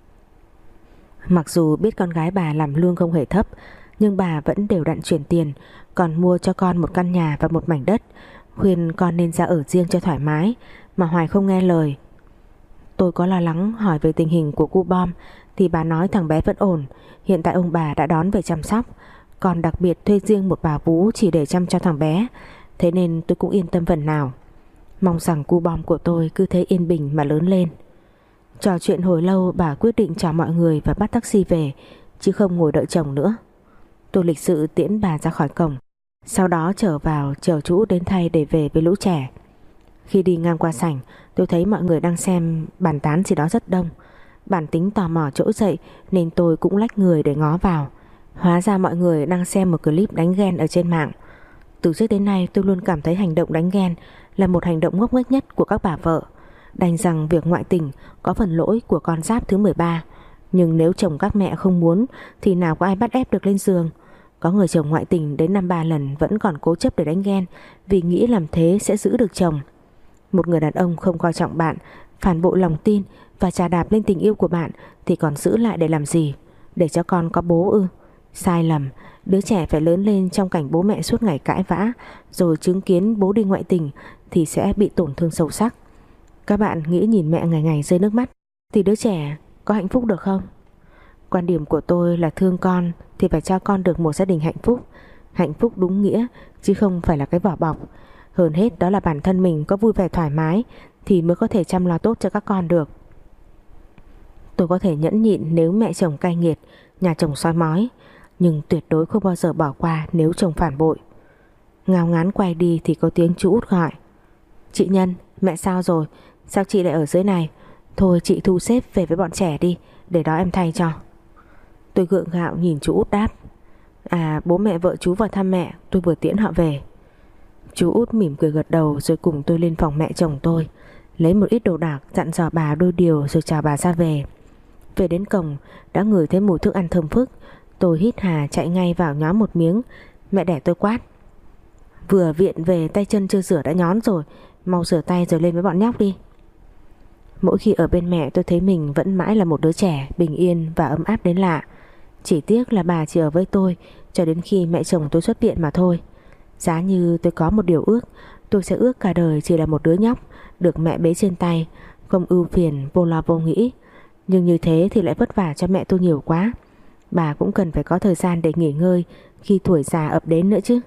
Speaker 1: Mặc dù biết con gái bà làm lương không hề thấp, nhưng bà vẫn đều đặn chuyển tiền, còn mua cho con một căn nhà và một mảnh đất, khuyên con nên ra ở riêng cho thoải mái, mà Hoài không nghe lời. Tôi có lo lắng hỏi về tình hình của cu bom thì bà nói thằng bé vẫn ổn, hiện tại ông bà đã đón về chăm sóc, còn đặc biệt thuê riêng một bà vú chỉ để chăm cho thằng bé. Thế nên tôi cũng yên tâm phần nào. Mong rằng cu bom của tôi cứ thế yên bình mà lớn lên. Trò chuyện hồi lâu, bà quyết định chào mọi người và bắt taxi về, chứ không ngồi đợi chồng nữa. Tôi lịch sự tiễn bà ra khỏi cổng, sau đó trở vào chờ chú đến thay để về với lũ trẻ. Khi đi ngang qua sảnh, tôi thấy mọi người đang xem bàn tán gì đó rất đông. Bản tính tò mò trỗi dậy nên tôi cũng lách người để ngó vào. Hóa ra mọi người đang xem một clip đánh ghen ở trên mạng. Từ trước đến nay tôi luôn cảm thấy hành động đánh ghen là một hành động ngốc nghếch nhất của các bà vợ. Đành rằng việc ngoại tình có phần lỗi của con giáp thứ mười ba, nhưng nếu chồng các mẹ không muốn thì nào có ai bắt ép được lên giường. Có người chồng ngoại tình đến năm ba lần vẫn còn cố chấp để đánh ghen, vì nghĩ làm thế sẽ giữ được chồng. Một người đàn ông không coi trọng bạn, phản bội lòng tin và chà đạp lên tình yêu của bạn thì còn giữ lại để làm gì? Để cho con có bố ư? Sai lầm. Đứa trẻ phải lớn lên trong cảnh bố mẹ suốt ngày cãi vã, rồi chứng kiến bố đi ngoại tình thì sẽ bị tổn thương sâu sắc. Các bạn nghĩ nhìn mẹ ngày ngày rơi nước mắt thì đứa trẻ có hạnh phúc được không? Quan điểm của tôi là thương con thì phải cho con được một gia đình hạnh phúc. Hạnh phúc đúng nghĩa chứ không phải là cái vỏ bọc. Hơn hết đó là bản thân mình có vui vẻ thoải mái thì mới có thể chăm lo tốt cho các con được. Tôi có thể nhẫn nhịn nếu mẹ chồng cay nghiệt, nhà chồng soi mói, nhưng tuyệt đối không bao giờ bỏ qua nếu chồng phản bội. Ngao ngán quay đi thì có tiếng chú Út gọi. Chị Nhân, mẹ sao rồi? Sao chị lại ở dưới này? Thôi chị thu xếp về với bọn trẻ đi, để đó em thay cho. Tôi gượng gạo nhìn chú Út đáp. À, bố mẹ vợ chú vào thăm mẹ, tôi vừa tiễn họ về. Chú Út mỉm cười gật đầu rồi cùng tôi lên phòng mẹ chồng tôi, lấy một ít đồ đạc dặn dò bà đôi điều rồi chào bà ra về. Về đến cổng đã ngửi thấy mùi thức ăn thơm phức. Tôi hít hà chạy ngay vào nhó một miếng. Mẹ đẻ tôi quát. Vừa viện về tay chân chưa rửa đã nhón rồi, mau rửa tay rồi lên với bọn nhóc đi. Mỗi khi ở bên mẹ tôi thấy mình vẫn mãi là một đứa trẻ bình yên và ấm áp đến lạ. Chỉ tiếc là bà chỉ ở với tôi cho đến khi mẹ chồng tôi xuất viện mà thôi. Giá như tôi có một điều ước, tôi sẽ ước cả đời chỉ là một đứa nhóc được mẹ bế trên tay, không ưu phiền vô lo vô nghĩ. Nhưng như thế thì lại vất vả cho mẹ tôi nhiều quá. Bà cũng cần phải có thời gian để nghỉ ngơi khi tuổi già ập đến nữa chứ.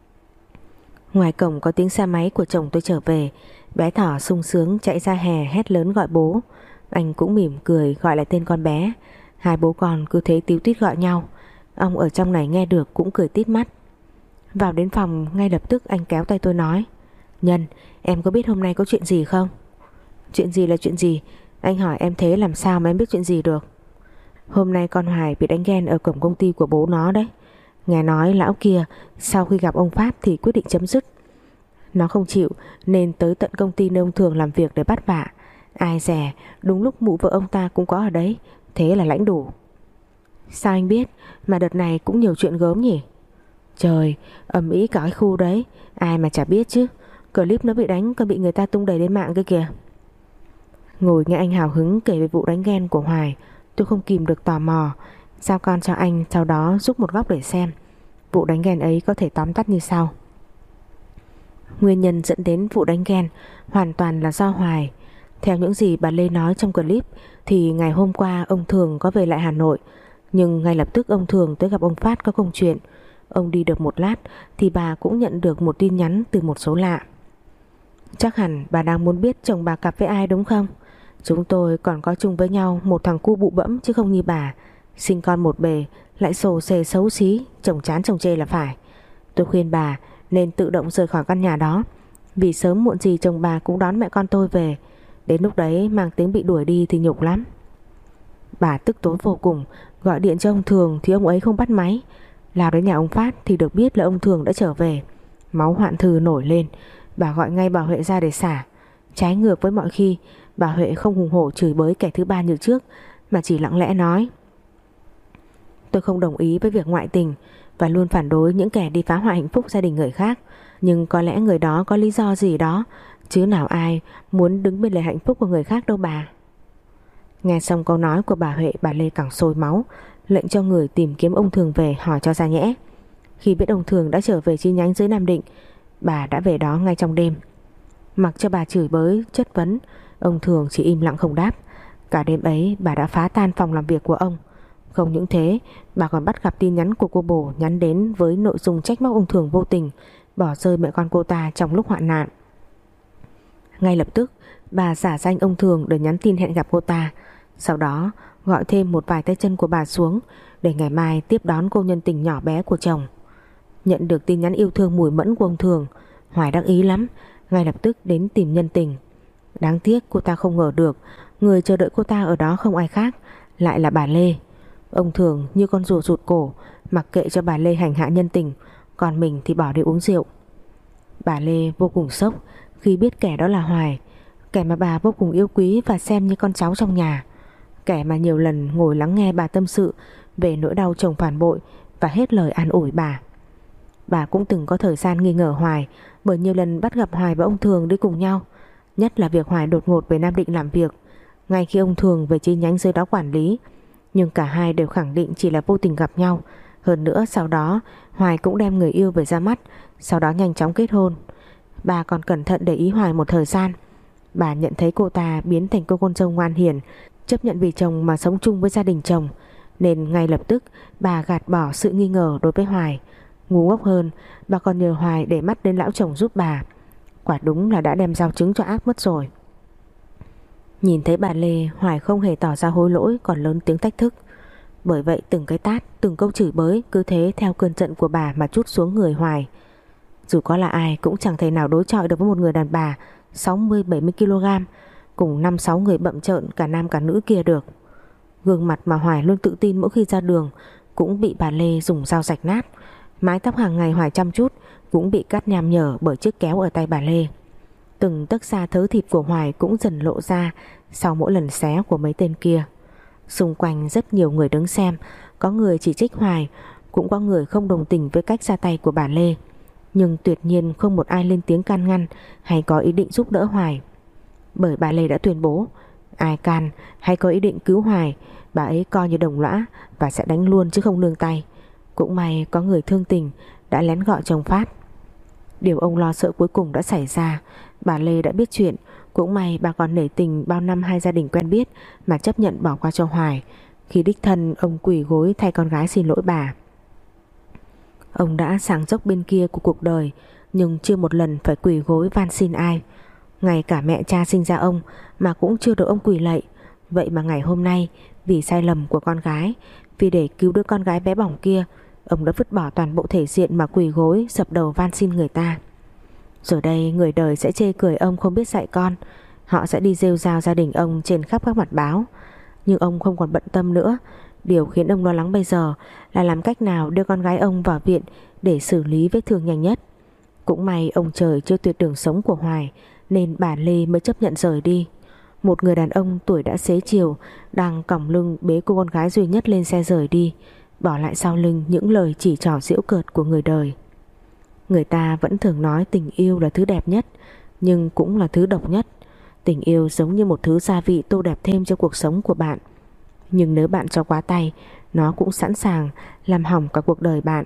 Speaker 1: Ngoài cổng có tiếng xe máy của chồng tôi trở về. Bé Thỏ sung sướng chạy ra hè hét lớn gọi bố. Anh cũng mỉm cười gọi lại tên con bé. Hai bố con cứ thế tíu tít gọi nhau. Ông ở trong này nghe được cũng cười tít mắt. Vào đến phòng ngay lập tức anh kéo tay tôi nói. Nhân, em có biết hôm nay có chuyện gì không? Chuyện gì là chuyện gì? Anh hỏi em thế làm sao mà em biết chuyện gì được? Hôm nay con Hoài bị đánh ghen ở cổng công ty của bố nó đấy. Nghe nói lão kia sau khi gặp ông Pháp thì quyết định chấm dứt. Nó không chịu nên tới tận công ty nơi ông Thường làm việc để bắt vạ. Ai dè đúng lúc mụ vợ ông ta cũng có ở đấy. Thế là lãnh đủ. Sao anh biết? Mà đợt này cũng nhiều chuyện gớm nhỉ? Trời, ầm ĩ cả cái khu đấy. Ai mà chả biết chứ. Clip nó bị đánh còn bị người ta tung đầy lên mạng kia kìa. Ngồi nghe anh hào hứng kể về vụ đánh ghen của Hoài, tôi không kìm được tò mò. Giao con cho anh, sau đó rút một góc để xem vụ đánh ghen ấy có thể tóm tắt như sau. Nguyên nhân dẫn đến vụ đánh ghen hoàn toàn là do Hoài. Theo những gì bà Lê nói trong clip thì ngày hôm qua ông Thường có về lại Hà Nội, nhưng ngay lập tức ông Thường tới gặp ông Phát có công chuyện. Ông đi được một lát thì bà cũng nhận được một tin nhắn từ một số lạ. Chắc hẳn bà đang muốn biết chồng bà cặp với ai đúng không? Chúng tôi còn có chung với nhau một thằng cu bụ bẫm chứ không như bà. Sinh con một bề lại sồ sề xấu xí, chồng chán chồng chê là phải. Tôi khuyên bà nên tự động rời khỏi căn nhà đó, vì sớm muộn gì chồng bà cũng đón mẹ con tôi về. Đến lúc đấy mang tiếng bị đuổi đi thì nhục lắm. Bà tức tối vô cùng, gọi điện cho ông Thường thì ông ấy không bắt máy. Lao đến nhà ông Phát thì được biết là ông Thường đã trở về. Máu hoạn thư nổi lên. Bà gọi ngay bà Huệ ra để xả. Trái ngược với mọi khi, bà Huệ không hùng hổ chửi bới kẻ thứ ba như trước, mà chỉ lặng lẽ nói: Tôi không đồng ý với việc ngoại tình và luôn phản đối những kẻ đi phá hoại hạnh phúc gia đình người khác. Nhưng có lẽ người đó có lý do gì đó, chứ nào ai muốn đứng bên lề hạnh phúc của người khác đâu bà. Nghe xong câu nói của bà Huệ, bà Lê càng sôi máu, lệnh cho người tìm kiếm ông Thường về hỏi cho ra nhẽ. Khi biết ông Thường đã trở về chi nhánh dưới Nam Định, bà đã về đó ngay trong đêm. Mặc cho bà chửi bới, chất vấn, ông Thường chỉ im lặng không đáp. Cả đêm ấy bà đã phá tan phòng làm việc của ông. Không những thế, bà còn bắt gặp tin nhắn của cô bồ nhắn đến với nội dung trách móc ông Thường vô tình bỏ rơi mẹ con cô ta trong lúc hoạn nạn. Ngay lập tức bà giả danh ông Thường để nhắn tin hẹn gặp cô ta. Sau đó gọi thêm một vài tay chân của bà xuống để ngày mai tiếp đón cô nhân tình nhỏ bé của chồng. Nhận được tin nhắn yêu thương mùi mẫn của ông Thường, Hoài đắc ý lắm, ngay lập tức đến tìm nhân tình. Đáng tiếc cô ta không ngờ được người chờ đợi cô ta ở đó không ai khác, lại là bà Lê. Ông Thường như con rùa rụt cổ, mặc kệ cho bà Lê hành hạ nhân tình, còn mình thì bỏ đi uống rượu. Bà Lê vô cùng sốc khi biết kẻ đó là Hoài, kẻ mà bà vô cùng yêu quý và xem như con cháu trong nhà, kẻ mà nhiều lần ngồi lắng nghe bà tâm sự về nỗi đau chồng phản bội và hết lời an ủi bà. Bà cũng từng có thời gian nghi ngờ Hoài, bởi nhiều lần bắt gặp Hoài và ông Thường đi cùng nhau, nhất là việc Hoài đột ngột về Nam Định làm việc ngay khi ông Thường về chi nhánh dưới đó quản lý. Nhưng cả hai đều khẳng định chỉ là vô tình gặp nhau. Hơn nữa sau đó Hoài cũng đem người yêu về ra mắt, sau đó nhanh chóng kết hôn. Bà còn cẩn thận để ý Hoài một thời gian. Bà nhận thấy cô ta biến thành cô con dâu ngoan hiền, chấp nhận vì chồng mà sống chung với gia đình chồng, nên ngay lập tức bà gạt bỏ sự nghi ngờ đối với Hoài. Ngu ngốc hơn, bà còn nhờ Hoài để mắt đến lão chồng giúp bà. Quả đúng là đã đem giao trứng cho ác mất rồi. Nhìn thấy bà Lê, Hoài không hề tỏ ra hối lỗi, còn lớn tiếng thách thức. Bởi vậy từng cái tát, từng câu chửi bới cứ thế theo cơn giận của bà mà trút xuống người Hoài. Dù có là ai cũng chẳng thể nào đối chọi được với một người đàn bà sáu mươi bảy mươi ki lô gam cùng năm sáu người bậm trợn cả nam cả nữ kia được. Gương mặt mà Hoài luôn tự tin mỗi khi ra đường cũng bị bà Lê dùng dao rạch nát. Mái tóc hàng ngày Hoài chăm chút cũng bị cắt nham nhở bởi chiếc kéo ở tay bà Lê. Từng tấc da thớ thịt của Hoài cũng dần lộ ra sau mỗi lần xé của mấy tên kia. Xung quanh rất nhiều người đứng xem, có người chỉ trích Hoài, cũng có người không đồng tình với cách ra tay của bà Lê. Nhưng tuyệt nhiên không một ai lên tiếng can ngăn hay có ý định giúp đỡ Hoài. Bởi bà Lê đã tuyên bố ai can hay có ý định cứu Hoài, bà ấy coi như đồng lõa và sẽ đánh luôn chứ không nương tay. Cũng may có người thương tình đã lén gọi chồng Phát. Điều ông lo sợ cuối cùng đã xảy ra. Bà Lê đã biết chuyện. Cũng may bà còn nể tình bao năm hai gia đình quen biết mà chấp nhận bỏ qua cho Hoài. Khi đích thân ông quỳ gối thay con gái xin lỗi bà. Ông đã sàng dốc bên kia của cuộc đời, nhưng chưa một lần phải quỳ gối van xin ai. Ngay cả mẹ cha sinh ra ông mà cũng chưa được ông quỳ lạy. Vậy mà ngày hôm nay, vì sai lầm của con gái, vì để cứu đứa con gái bé bỏng kia, ông đã vứt bỏ toàn bộ thể diện mà quỳ gối dập đầu van xin người ta. Rồi đây người đời sẽ chê cười ông không biết dạy con. Họ sẽ đi rêu rao gia đình ông trên khắp các mặt báo. Nhưng ông không còn bận tâm nữa. Điều khiến ông lo lắng bây giờ là làm cách nào đưa con gái ông vào viện để xử lý vết thương nhanh nhất. Cũng may ông trời chưa tuyệt đường sống của Hoài, nên bà Lê mới chấp nhận rời đi. Một người đàn ông tuổi đã xế chiều đang còng lưng bế cô con gái duy nhất lên xe rời đi, bỏ lại sau lưng những lời chỉ trỏ giễu cợt của người đời. Người ta vẫn thường nói tình yêu là thứ đẹp nhất, nhưng cũng là thứ độc nhất. Tình yêu giống như một thứ gia vị tô đẹp thêm cho cuộc sống của bạn. Nhưng nếu bạn cho quá tay, nó cũng sẵn sàng làm hỏng cả cuộc đời bạn.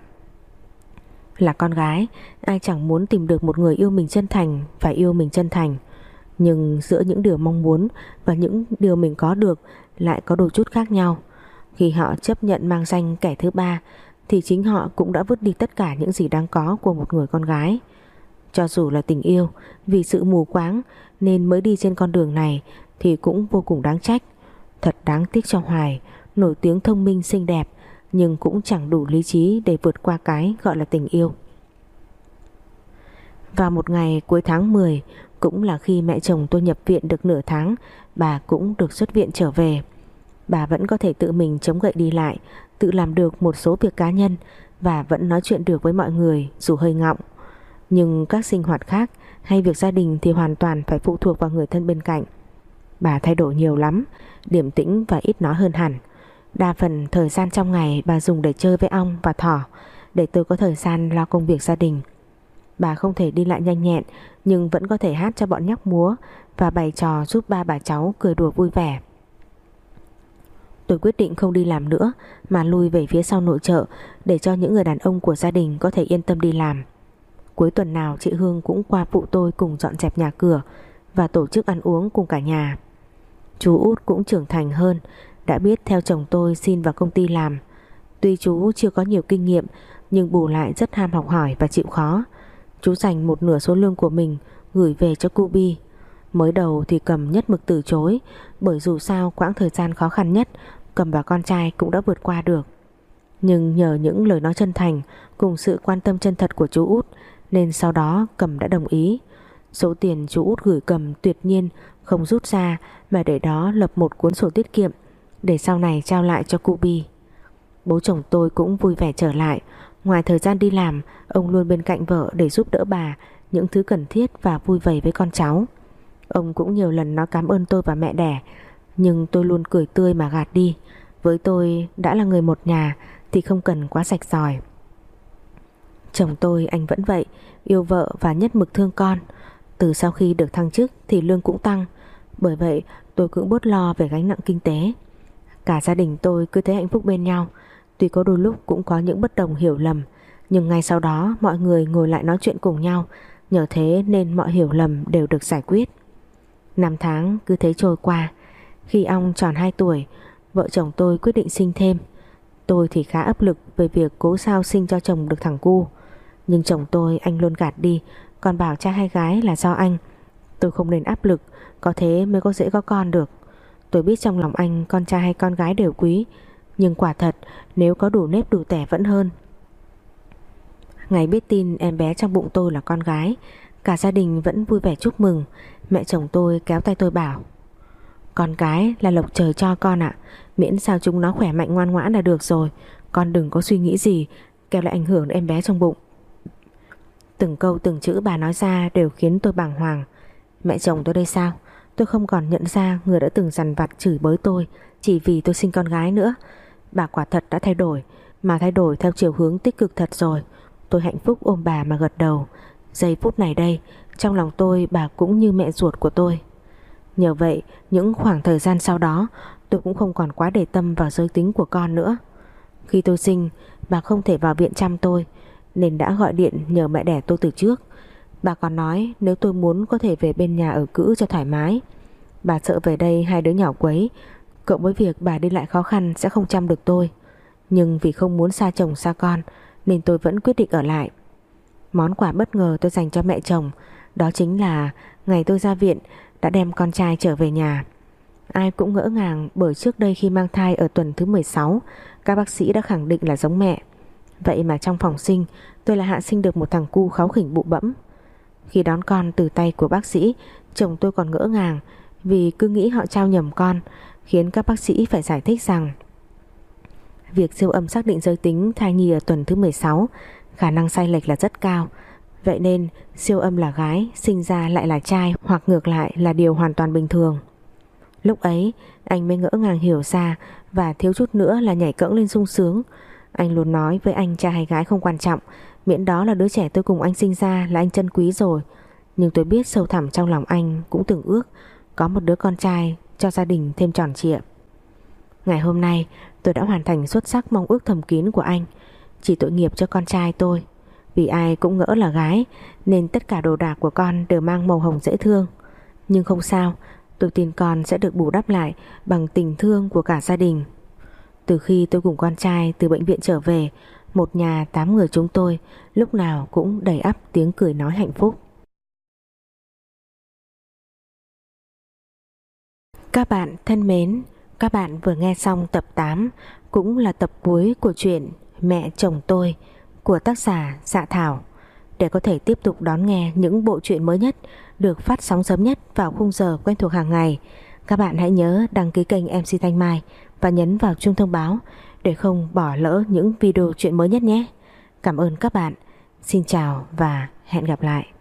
Speaker 1: Là con gái, ai chẳng muốn tìm được một người yêu mình chân thành và yêu mình chân thành. Nhưng giữa những điều mong muốn và những điều mình có được lại có đôi chút khác nhau. Khi họ chấp nhận mang danh kẻ thứ ba, thì chính họ cũng đã vứt đi tất cả những gì đáng có của một người con gái. Cho dù là tình yêu, vì sự mù quáng nên mới đi trên con đường này, thì cũng vô cùng đáng trách. Thật đáng tiếc cho Hoài, nổi tiếng thông minh xinh đẹp, nhưng cũng chẳng đủ lý trí để vượt qua cái gọi là tình yêu. Vào một ngày cuối tháng mười, cũng là khi mẹ chồng tôi nhập viện được nửa tháng, bà cũng được xuất viện trở về. Bà vẫn có thể tự mình chống gậy đi lại, tự làm được một số việc cá nhân và vẫn nói chuyện được với mọi người dù hơi ngọng. Nhưng các sinh hoạt khác hay việc gia đình thì hoàn toàn phải phụ thuộc vào người thân bên cạnh. Bà thay đổi nhiều lắm, điềm tĩnh và ít nói hơn hẳn. Đa phần thời gian trong ngày bà dùng để chơi với ong và thỏ, để tôi có thời gian lo công việc gia đình. Bà không thể đi lại nhanh nhẹn, nhưng vẫn có thể hát cho bọn nhóc múa và bày trò giúp ba bà cháu cười đùa vui vẻ. Tôi quyết định không đi làm nữa mà lui về phía sau nội trợ để cho những người đàn ông của gia đình có thể yên tâm đi làm. Cuối tuần nào chị Hương cũng qua phụ tôi cùng dọn dẹp nhà cửa và tổ chức ăn uống cùng cả nhà. Chú Út cũng trưởng thành hơn, đã biết theo chồng tôi xin vào công ty làm. Tuy chú chưa có nhiều kinh nghiệm, nhưng bù lại rất ham học hỏi và chịu khó. Chú dành một nửa số lương của mình gửi về cho Cubi. Mới đầu thì Cầm nhất mực từ chối, bởi dù sao quãng thời gian khó khăn nhất Cầm và con trai cũng đã vượt qua được. Nhưng nhờ những lời nói chân thành cùng sự quan tâm chân thật của chú Út, nên sau đó Cầm đã đồng ý. Số tiền chú Út gửi Cầm tuyệt nhiên không rút ra, mà để đó lập một cuốn sổ tiết kiệm để sau này trao lại cho Cubi. Bố chồng tôi cũng vui vẻ trở lại. Ngoài thời gian đi làm, ông luôn bên cạnh vợ để giúp đỡ bà những thứ cần thiết và vui vầy với con cháu. Ông cũng nhiều lần nói cảm ơn tôi và mẹ đẻ, nhưng tôi luôn cười tươi mà gạt đi. Với tôi đã là người một nhà thì không cần quá rạch ròi. Chồng tôi anh vẫn vậy, yêu vợ và nhất mực thương con. Từ sau khi được thăng chức thì lương cũng tăng, bởi vậy tôi cũng bớt lo về gánh nặng kinh tế. Cả gia đình tôi cứ thế hạnh phúc bên nhau. Tuy có đôi lúc cũng có những bất đồng hiểu lầm, nhưng ngay sau đó mọi người ngồi lại nói chuyện cùng nhau. Nhờ thế nên mọi hiểu lầm đều được giải quyết. Năm tháng cứ thế trôi qua. Khi ong tròn hai tuổi, vợ chồng tôi quyết định sinh thêm. Tôi thì khá áp lực về việc cố sao sinh cho chồng được thằng cu. Nhưng chồng tôi anh luôn gạt đi, còn bảo trai hay gái là do anh. Tôi không nên áp lực, có thế mới có dễ có con được. Tôi biết trong lòng anh con trai hay con gái đều quý, nhưng quả thật nếu có đủ nếp đủ tẻ vẫn hơn. Ngày biết tin em bé trong bụng tôi là con gái, cả gia đình vẫn vui vẻ chúc mừng. Mẹ chồng tôi kéo tay tôi bảo: Con gái là lộc trời cho con ạ, miễn sao chúng nó khỏe mạnh ngoan ngoãn là được rồi. Con đừng có suy nghĩ gì kẻo lại ảnh hưởng đến em bé trong bụng. Từng câu từng chữ bà nói ra đều khiến tôi bàng hoàng. Mẹ chồng tôi đây sao? Tôi không còn nhận ra người đã từng dằn vặt chửi bới tôi chỉ vì tôi sinh con gái nữa. Bà quả thật đã thay đổi, mà thay đổi theo chiều hướng tích cực thật rồi. Tôi hạnh phúc ôm bà mà gật đầu. Giây phút này đây, trong lòng tôi bà cũng như mẹ ruột của tôi. Nhờ vậy, những khoảng thời gian sau đó tôi cũng không còn quá để tâm vào giới tính của con nữa. Khi tôi sinh, bà không thể vào viện chăm tôi, nên đã gọi điện nhờ mẹ đẻ tôi từ trước. Bà còn nói nếu tôi muốn có thể về bên nhà ở cữ cho thoải mái. Bà sợ về đây hai đứa nhỏ quấy, cộng với việc bà đi lại khó khăn sẽ không chăm được tôi. Nhưng vì không muốn xa chồng xa con nên tôi vẫn quyết định ở lại. Món quà bất ngờ tôi dành cho mẹ chồng đó chính là ngày tôi ra viện đã đem con trai trở về nhà. Ai cũng ngỡ ngàng bởi trước đây khi mang thai ở tuần thứ mười sáu, các bác sĩ đã khẳng định là giống mẹ. Vậy mà trong phòng sinh tôi lại hạ sinh được một thằng cu kháu khỉnh bụ bẫm. Khi đón con từ tay của bác sĩ, chồng tôi còn ngỡ ngàng vì cứ nghĩ họ trao nhầm con, khiến các bác sĩ phải giải thích rằng việc siêu âm xác định giới tính thai nhi ở tuần thứ mười sáu, khả năng sai lệch là rất cao. Vậy nên siêu âm là gái, sinh ra lại là trai hoặc ngược lại là điều hoàn toàn bình thường. Lúc ấy anh mới ngỡ ngàng hiểu ra và thiếu chút nữa là nhảy cẫng lên sung sướng. Anh luôn nói với anh trai hay gái không quan trọng, miễn đó là đứa trẻ tôi cùng anh sinh ra là anh trân quý rồi. Nhưng tôi biết sâu thẳm trong lòng anh cũng từng ước có một đứa con trai cho gia đình thêm tròn trịa. Ngày hôm nay tôi đã hoàn thành xuất sắc mong ước thầm kín của anh. Chỉ tội nghiệp cho con trai tôi, vì ai cũng ngỡ là gái nên tất cả đồ đạc của con đều mang màu hồng dễ thương. Nhưng không sao, tôi tin con sẽ được bù đắp lại bằng tình thương của cả gia đình. Từ khi tôi cùng con trai từ bệnh viện trở về, một nhà tám người chúng tôi lúc nào cũng đầy ắp tiếng cười nói hạnh phúc. Các bạn thân mến, các bạn vừa nghe xong tập tám, cũng là tập cuối của truyện Mẹ chồng tôi của tác giả Dạ Thảo. Để có thể tiếp tục đón nghe những bộ truyện mới nhất được phát sóng sớm nhất vào khung giờ quen thuộc hàng ngày, các bạn hãy nhớ đăng ký kênh em xê Thanh Mai và nhấn vào chuông thông báo để không bỏ lỡ những video truyện mới nhất nhé. Cảm ơn các bạn. Xin chào và hẹn gặp lại.